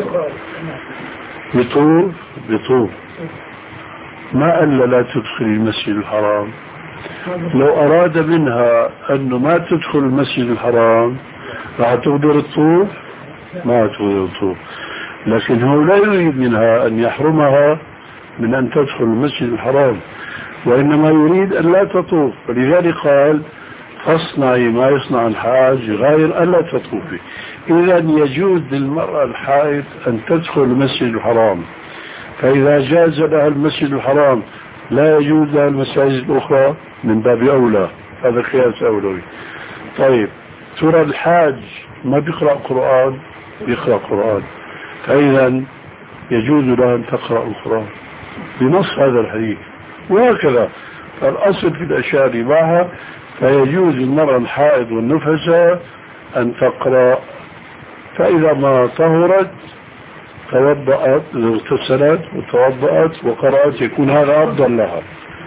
بطوف بطوف. ما قال لا تدخل المسجد الحرام. لو أراد منها أنه ما تدخل المسجد الحرام راح تقدر الطوف؟ ما تقدر الطوف. لكن هو لا يريد منها أن يحرمها من أن تدخل المسجد الحرام، وإنما يريد أن لا تطوف. فلذلك قال فاصنعي ما يصنع الحاج غير أن لا تطوفي. إذا يجوز للمرأة الحائض أن تدخل المسجد الحرام، فإذا جاز لها المسجد الحرام لا يجوز لها المساجد الأخرى من باب أولى. هذا قياس أولوي. طيب ترى الحاج ما بيقرأ قرآن؟ بيقرأ قرآن، فإذا يجوز لها أن تقرأ القرآن بنص هذا الحديث. وهكذا فالأصل في الأشياء الإباحة، فيجوز المرأة الحائض والنفساء أن تقرأ. فإذا ما طهرت توضأت، اغتسلت وتوضأت وقرأت، يكون هذا أفضل لها.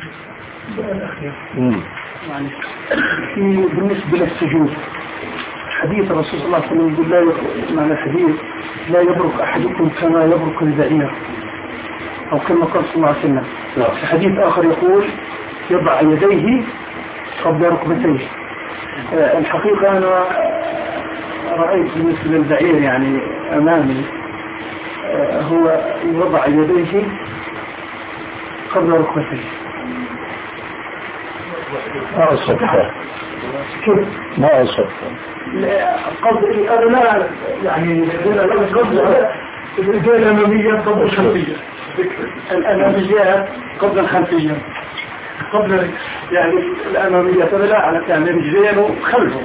يعني بالنسبة للسجود حديث الرسول صلى الله عليه وسلم يقول لا معنى الحديث لا يبرك أحدكم كما يبرك البعير، أو كما قال صلى الله عليه وسلم. في حديث آخر يقول يضع يديه قبل ركبتيه. الحقيقة أنا رأيت بالنسبة للبعير يعني أمامي هو يضع يديه قبل ركبتيه. ما أصبت كيف؟ ما أصبت قصد أنا لا يعني قصد الأماميات قبل الخلفية، الأماميات قبل الخلفية، قبل يعني الأماميات أنا لا أعرف يعني رجلين خلفه.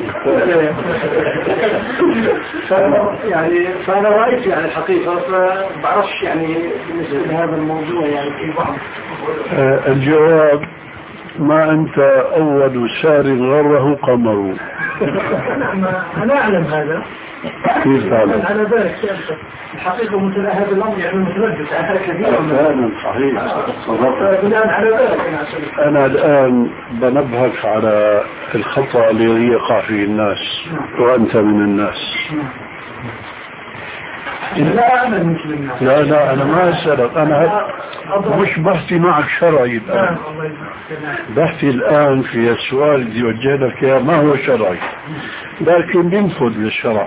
يعني فأنا رأيت يعني الحقيقة فبعرفش يعني بالنسبة لهذا الموضوع يعني في بعض. الجواب ما أنت أول سار غره قمر. أنا أعلم هذا. كيف تعلم؟ على ذلك الحقيقة مثل هذا الأمر يعني متردد على كثير. فعلا صحيح. بناء على ذلك أنا الآن بنبهك على الخطأ الذي يقع فيه الناس وأنت من الناس. لا أنا مثل الناس. لا لا أنا ما أسألك، أنا مش بحثي معك شرعي الآن، بحثي الآن في السؤال اللي وجه لك إياه ما هو شرعي لكن بينفذ للشرع.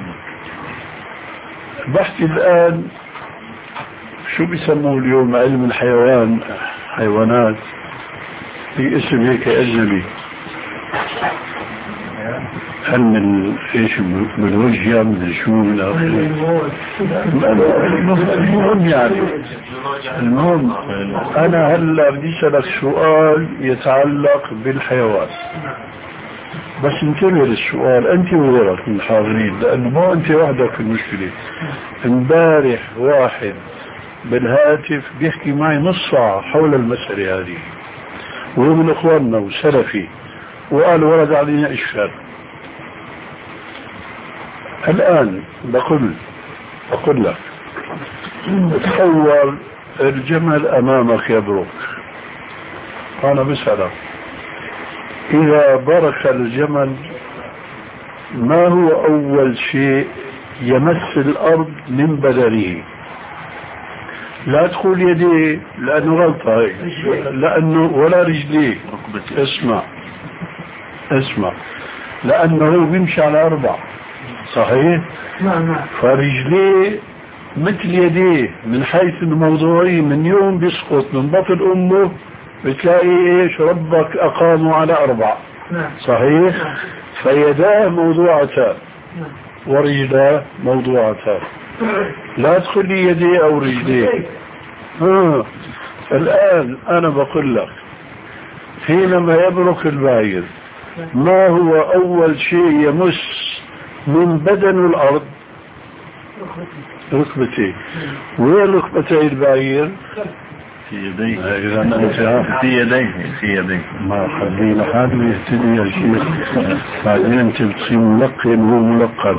بحثي الآن شو بيسموه اليوم علم الحيوان، حيوانات في اسم هيك أجنبي، علم ايش البيولوجيا من شو من المهم يعني. المهم انا هلا بدي اسالك سؤال يتعلق بالحيوان، بس انتبه للسؤال انت وغيرك من الحاضرين لانه مو انت وحدك في المشكله. امبارح واحد بالهاتف بيحكي معي نص ساعه حول المساله هذه وهو من اخواننا وسلفي وقال ورد علينا اشكال. الآن بقول بقول لك تصور الجمل أمامك يبرك، أنا بسألك إذا برك الجمل ما هو أول شيء يمس الأرض من بدنه؟ لا تقول يديه لأنه غلطة هيك، لأنه ولا رجليه، اسمع اسمع لأنه بيمشي على أربع صحيح؟ نعم نعم. فرجليه مثل يديه من حيث الموضوعي، من يوم بيسقط من بطن أمه بتلاقي إيش ربك أقاموا على أربع. نعم. صحيح؟ نعم. فيداه موضوعتان نعم. ورجلاه موضوعتان. لا تقول لي يديه أو رجليه. ها. الآن أنا بقول لك حينما يبرك البعير ما هو أول شيء يمس من بدن الأرض؟ ركبتي. وين ركبتي البعير؟ في يديه. إذا أنت في يديه في يديه. ما خلينا حد يهتدي يا شيخ، بعدين أنت بتصير ملقن وهو ملقن.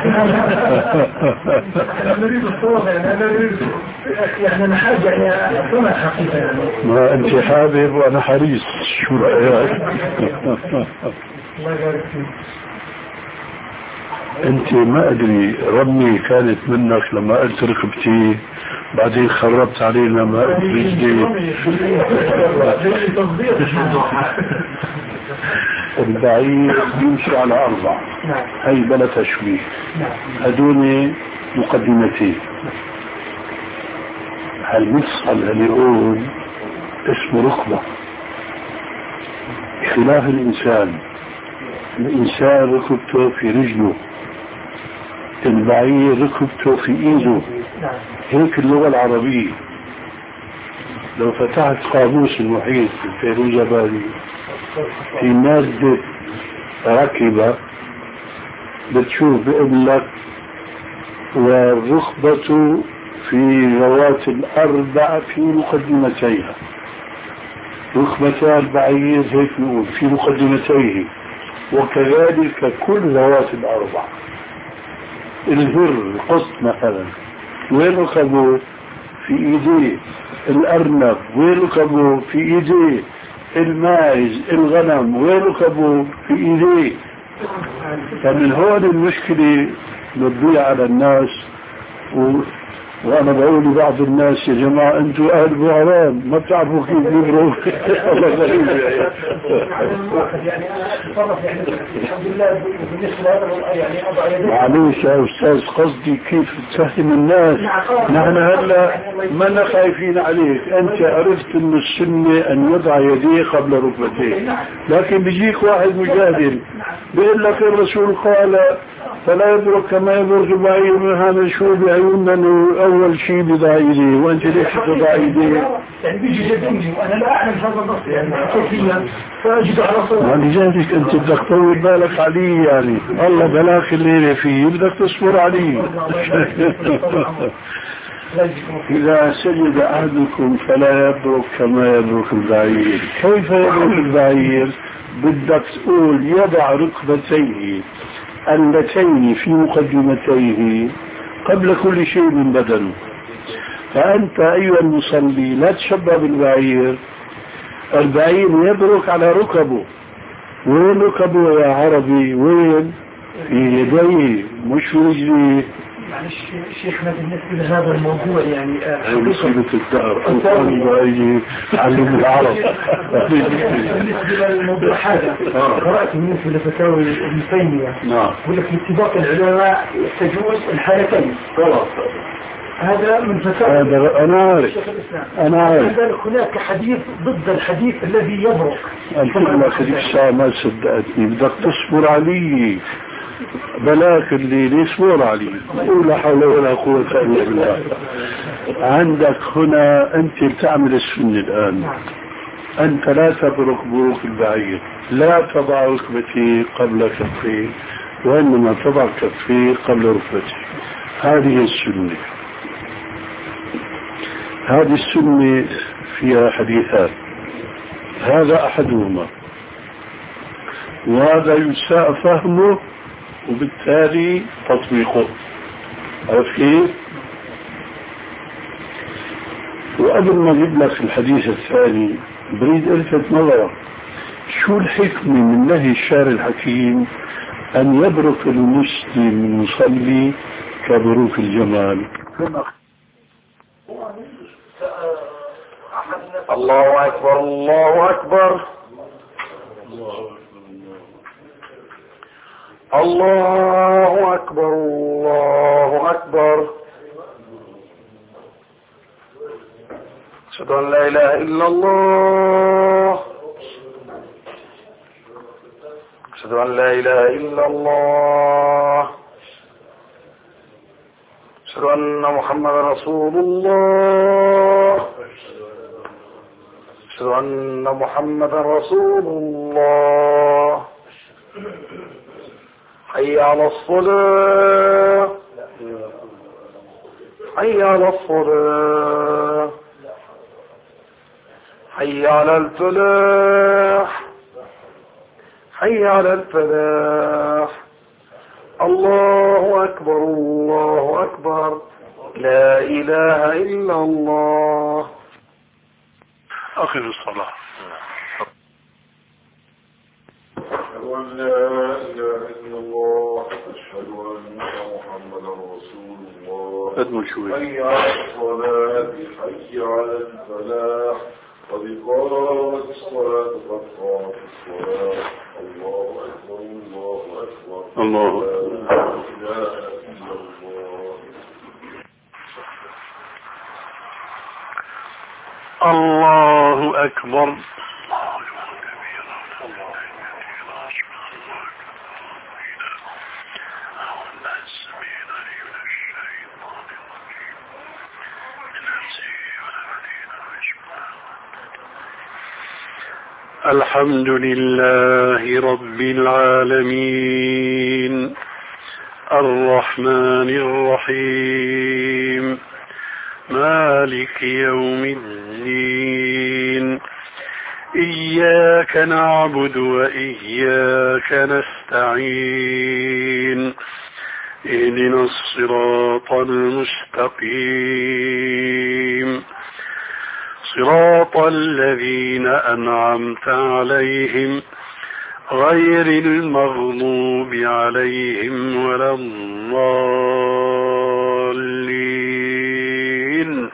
أنا نريد الصورة يعني أنا نريد يعني أنا حاجة يعني أفهمها حقيقة يعني. ما أنت حابب وأنا حريص، شو رأيك؟ الله يبارك فيك. انت ما ادري رمي كانت منك لما قلت ركبتي بعدين خربت علينا لما قلت رجلي. البعير يمشي على اربع، هي بلا تشويه، هدول مقدمتين. هالمفصل اللي يقول اسمه ركبة، خلاف الانسان. الانسان ركبته في رجله، البعير ركبته في ايده. هيك اللغة العربية. لو فتحت قاموس المحيط في الفيروزابادي في مادة ركبة بتشوف بيقول لك والركبة في ذوات الأربع في مقدمتيها. ركبتا البعير هيك نقول في مقدمتيه، وكذلك كل ذوات الأربع. الهر القسط مثلا وين ركبه؟ في ايديه. الارنب وين ركبه؟ في ايديه. الماعز الغنم وين ركبه؟ في ايديه. فمن هون المشكلة بتضيع على الناس. و... وانا بقول لبعض الناس يا جماعة انتوا اهل بوعران ما بتعرفوا كيف يبروا. الله غريب يعني انا اتصرف يعني الحمد لله بالنسبه لهذا يعني اضع يدي. معليش يا استاذ قصدي كيف تفهم الناس. نحن هلا ما خايفين عليك، انت عرفت ان السنه ان يضع يديه قبل ركبتيه، لكن بيجيك واحد مجادل بيقول لك الرسول قال فلا يبرك كما يبرك البعير من هذا شو بعيوننا انه اول شيء بضع يديه، وانت ليش تضع يديه؟ يعني بيجي جدني وانا لا اعلم هذا النص يعني كيفيا فاجد على صوت. ولذلك انت بدك تطول بالك عليه، يعني الله بلاك الليله فيه بدك تصبر عليه. إذا سجد أحدكم فلا يبرك كما يبرك البعير. كيف يبرك البعير؟ بدك تقول يضع ركبتيه اللتين في مقدمتيه قبل كل شيء من بدنه. فأنت أيها المصلي لا تشبه بالبعير. البعير يبرك على ركبه. وين ركبه يا عربي؟ وين؟ في يديه مش في رجليه. معلش شيخنا بالنسبة لهذا الموضوع يعني هي مصيبة الدهر القرآن بأي علم العرب. بالنسبة للموضوع هذا قرأت بالنسبة لفتاوى ابن تيمية يقول لك باتفاق العلماء تجوز الحالتين. هذا من فتاوى هذا أنا عارف أنا عارف هناك حديث ضد الحديث الذي يبرق. أنت ما خليك الساعة ما صدقتني بدك تصبر علي بلاك اللي يصبر علي ولا حول ولا قوة إلا بالله. عندك هنا أنت بتعمل السنة الآن أنت لا تبرك بروك البعير لا تضع ركبتي قبل كفي وإنما تضع كفي قبل ركبتي. هذه السنة. هذه السنة فيها حديثات هذا أحدهما وهذا يساء فهمه وبالتالي تطبيقه. عرفت كيف؟ وقبل ما اجيب لك الحديث الثاني بريد الفت نظرك شو الحكمة من نهي الشارع الحكيم أن يبرك المسلم المصلي كبروك الجمال. الله أكبر الله أكبر الله أكبر الله أكبر أشهد أن لا إله إلا الله أشهد أن لا إله إلا الله أشهد أن محمدا رسول الله أشهد أن محمدا رسول الله. حي على الصلاة حي على الصلاة حي على الفلاح حي على الفلاح. الله أكبر الله أكبر لا إله إلا الله. أخذ الصلاة. أشهد أن لا إله إلا الله أشهد أن محمدا رسول الله. أدمل شوي. حي على الصلاة حي على الفلاح قد قامت الصلاة قد قامت الصلاة. الله أكبر الله أكبر الله لا إله إلا الله. الله أكبر. الحمد لله رب العالمين الرحمن الرحيم مالك يوم الدين إياك نعبد وإياك نستعين اهدنا الصراط المستقيم صراط الذين أنعمت عليهم غير المغضوب عليهم ولا الضالين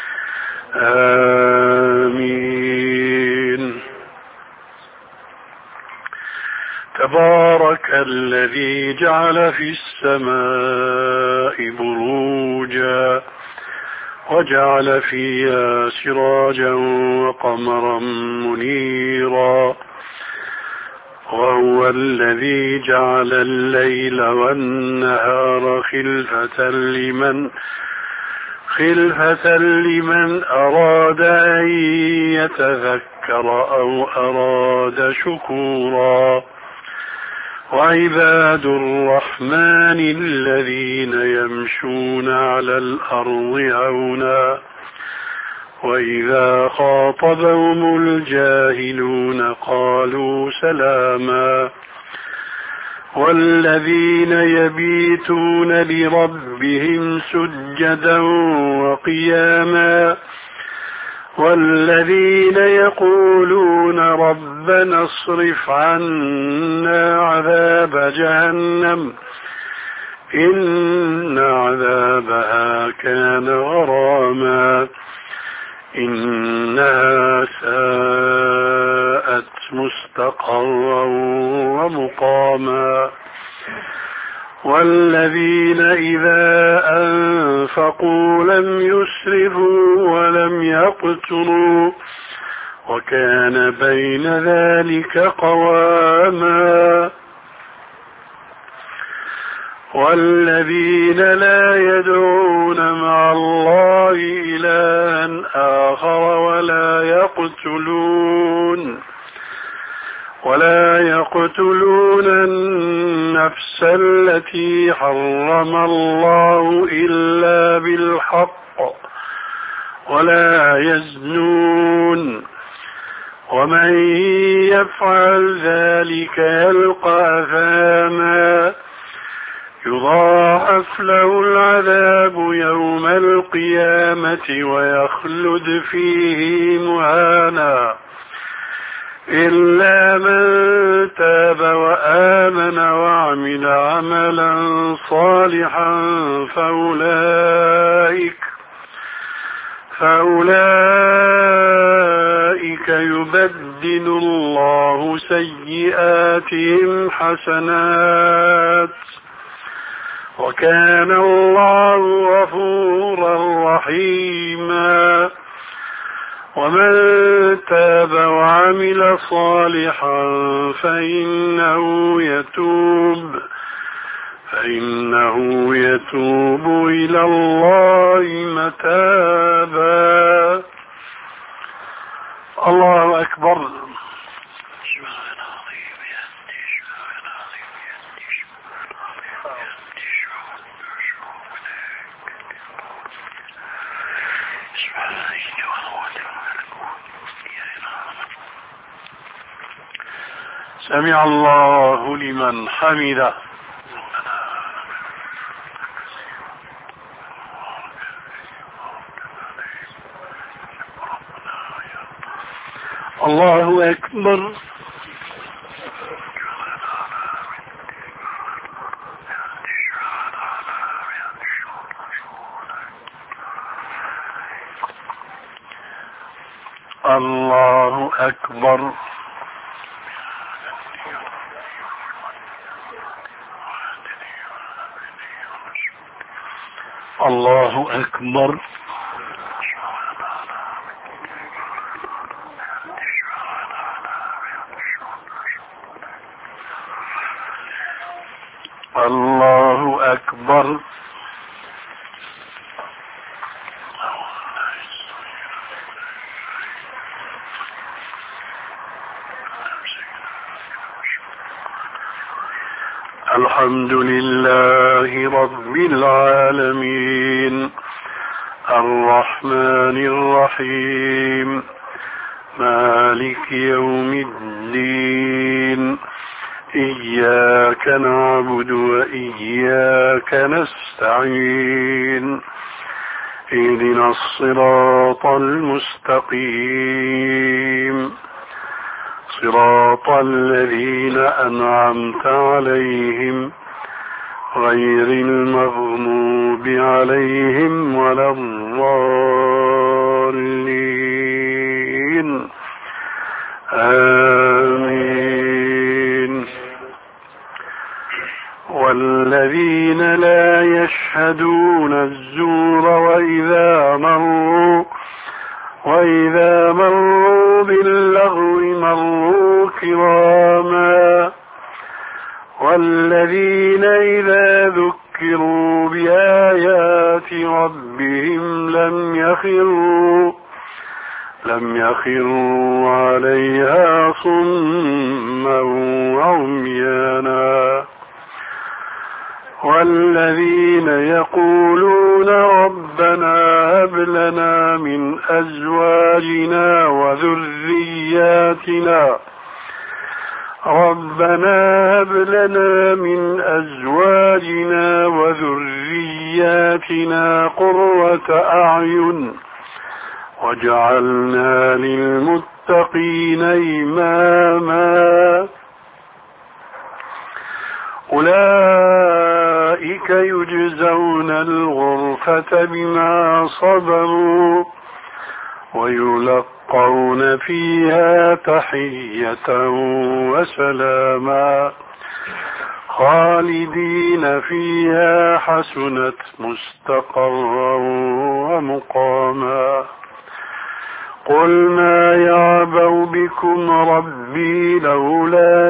آمين. تبارك الذي جعل في السماء بروجا وجعل فيها سراجا وقمرا منيرا وهو الذي جعل الليل والنهار خلفة لمن خلفة لمن أراد أن يتذكر أو أراد شكورا. وعباد الرحمن الذين يمشون على الأرض هونا وإذا خاطبهم الجاهلون قالوا سلاما. والذين يبيتون لربهم سجدا وقياما والذين يقولون ربنا اصرف عنا عذاب جهنم إن عذابها كان غراما إنها ساءت مستقرا ومقاما والذين إذا أنفقوا لم يسرفوا ولم يقتروا وكان بين ذلك قواما والذين لا يدعون مع الله إلها آخر ولا يقتلون ولا يقتلون النفس التي حرم الله إلا بالحق ولا يزنون ومن يفعل ذلك يلقى أثاما يضاعف له العذاب يوم القيامة ويخلد فيه مهانا إلا من تاب وآمن وعمل عملا صالحا فأولئك فأولئك يبدل الله سيئاتهم حسنات وكان الله غفورا رحيما ومن تاب وعمل صالحا فإنه يتوب فإنه يتوب إلى الله متابا. الله أكبر. سمع الله لمن حمده. الله أكبر. الله أكبر. الله أكبر. الله أكبر. الحمد لله رب العالمين الرحمن الرحيم مالك يوم الدين إياك نعبد وإياك نستعين اهدنا الصراط المستقيم صراط الذين أنعمت عليهم غير المغضوب عليهم ولا الضالين آمين. والذين لا يشهدون الزور وإذا مروا وإذا مروا باللغو مروا كراما والذين إذا ذكروا بآيات ربهم لم يخروا لم يخروا عليها صما وعميانا والذين يقولون ربنا هب لنا من أزواجنا وذرياتنا ربنا هب لنا من أزواجنا وذرياتنا قرة أعين واجعلنا للمتقين إماما. أولئك أولئك يجزون الغرفة بما صبروا ويلقون فيها تحية وسلاما خالدين فيها حسنت مستقرا ومقاما قل ما يعبأ بكم ربي لولا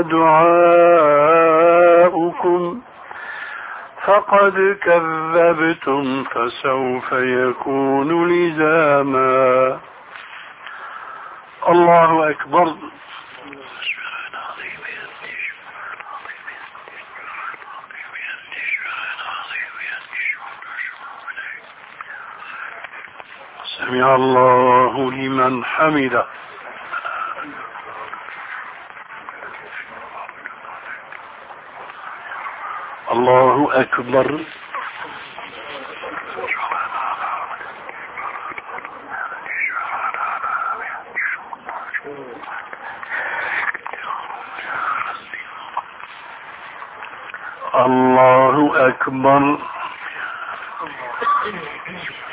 دعاؤكم فقد كذبتم فسوف يكون لزاما. الله أكبر. سمع الله لمن حمده. الله أكبر. الله أكبر.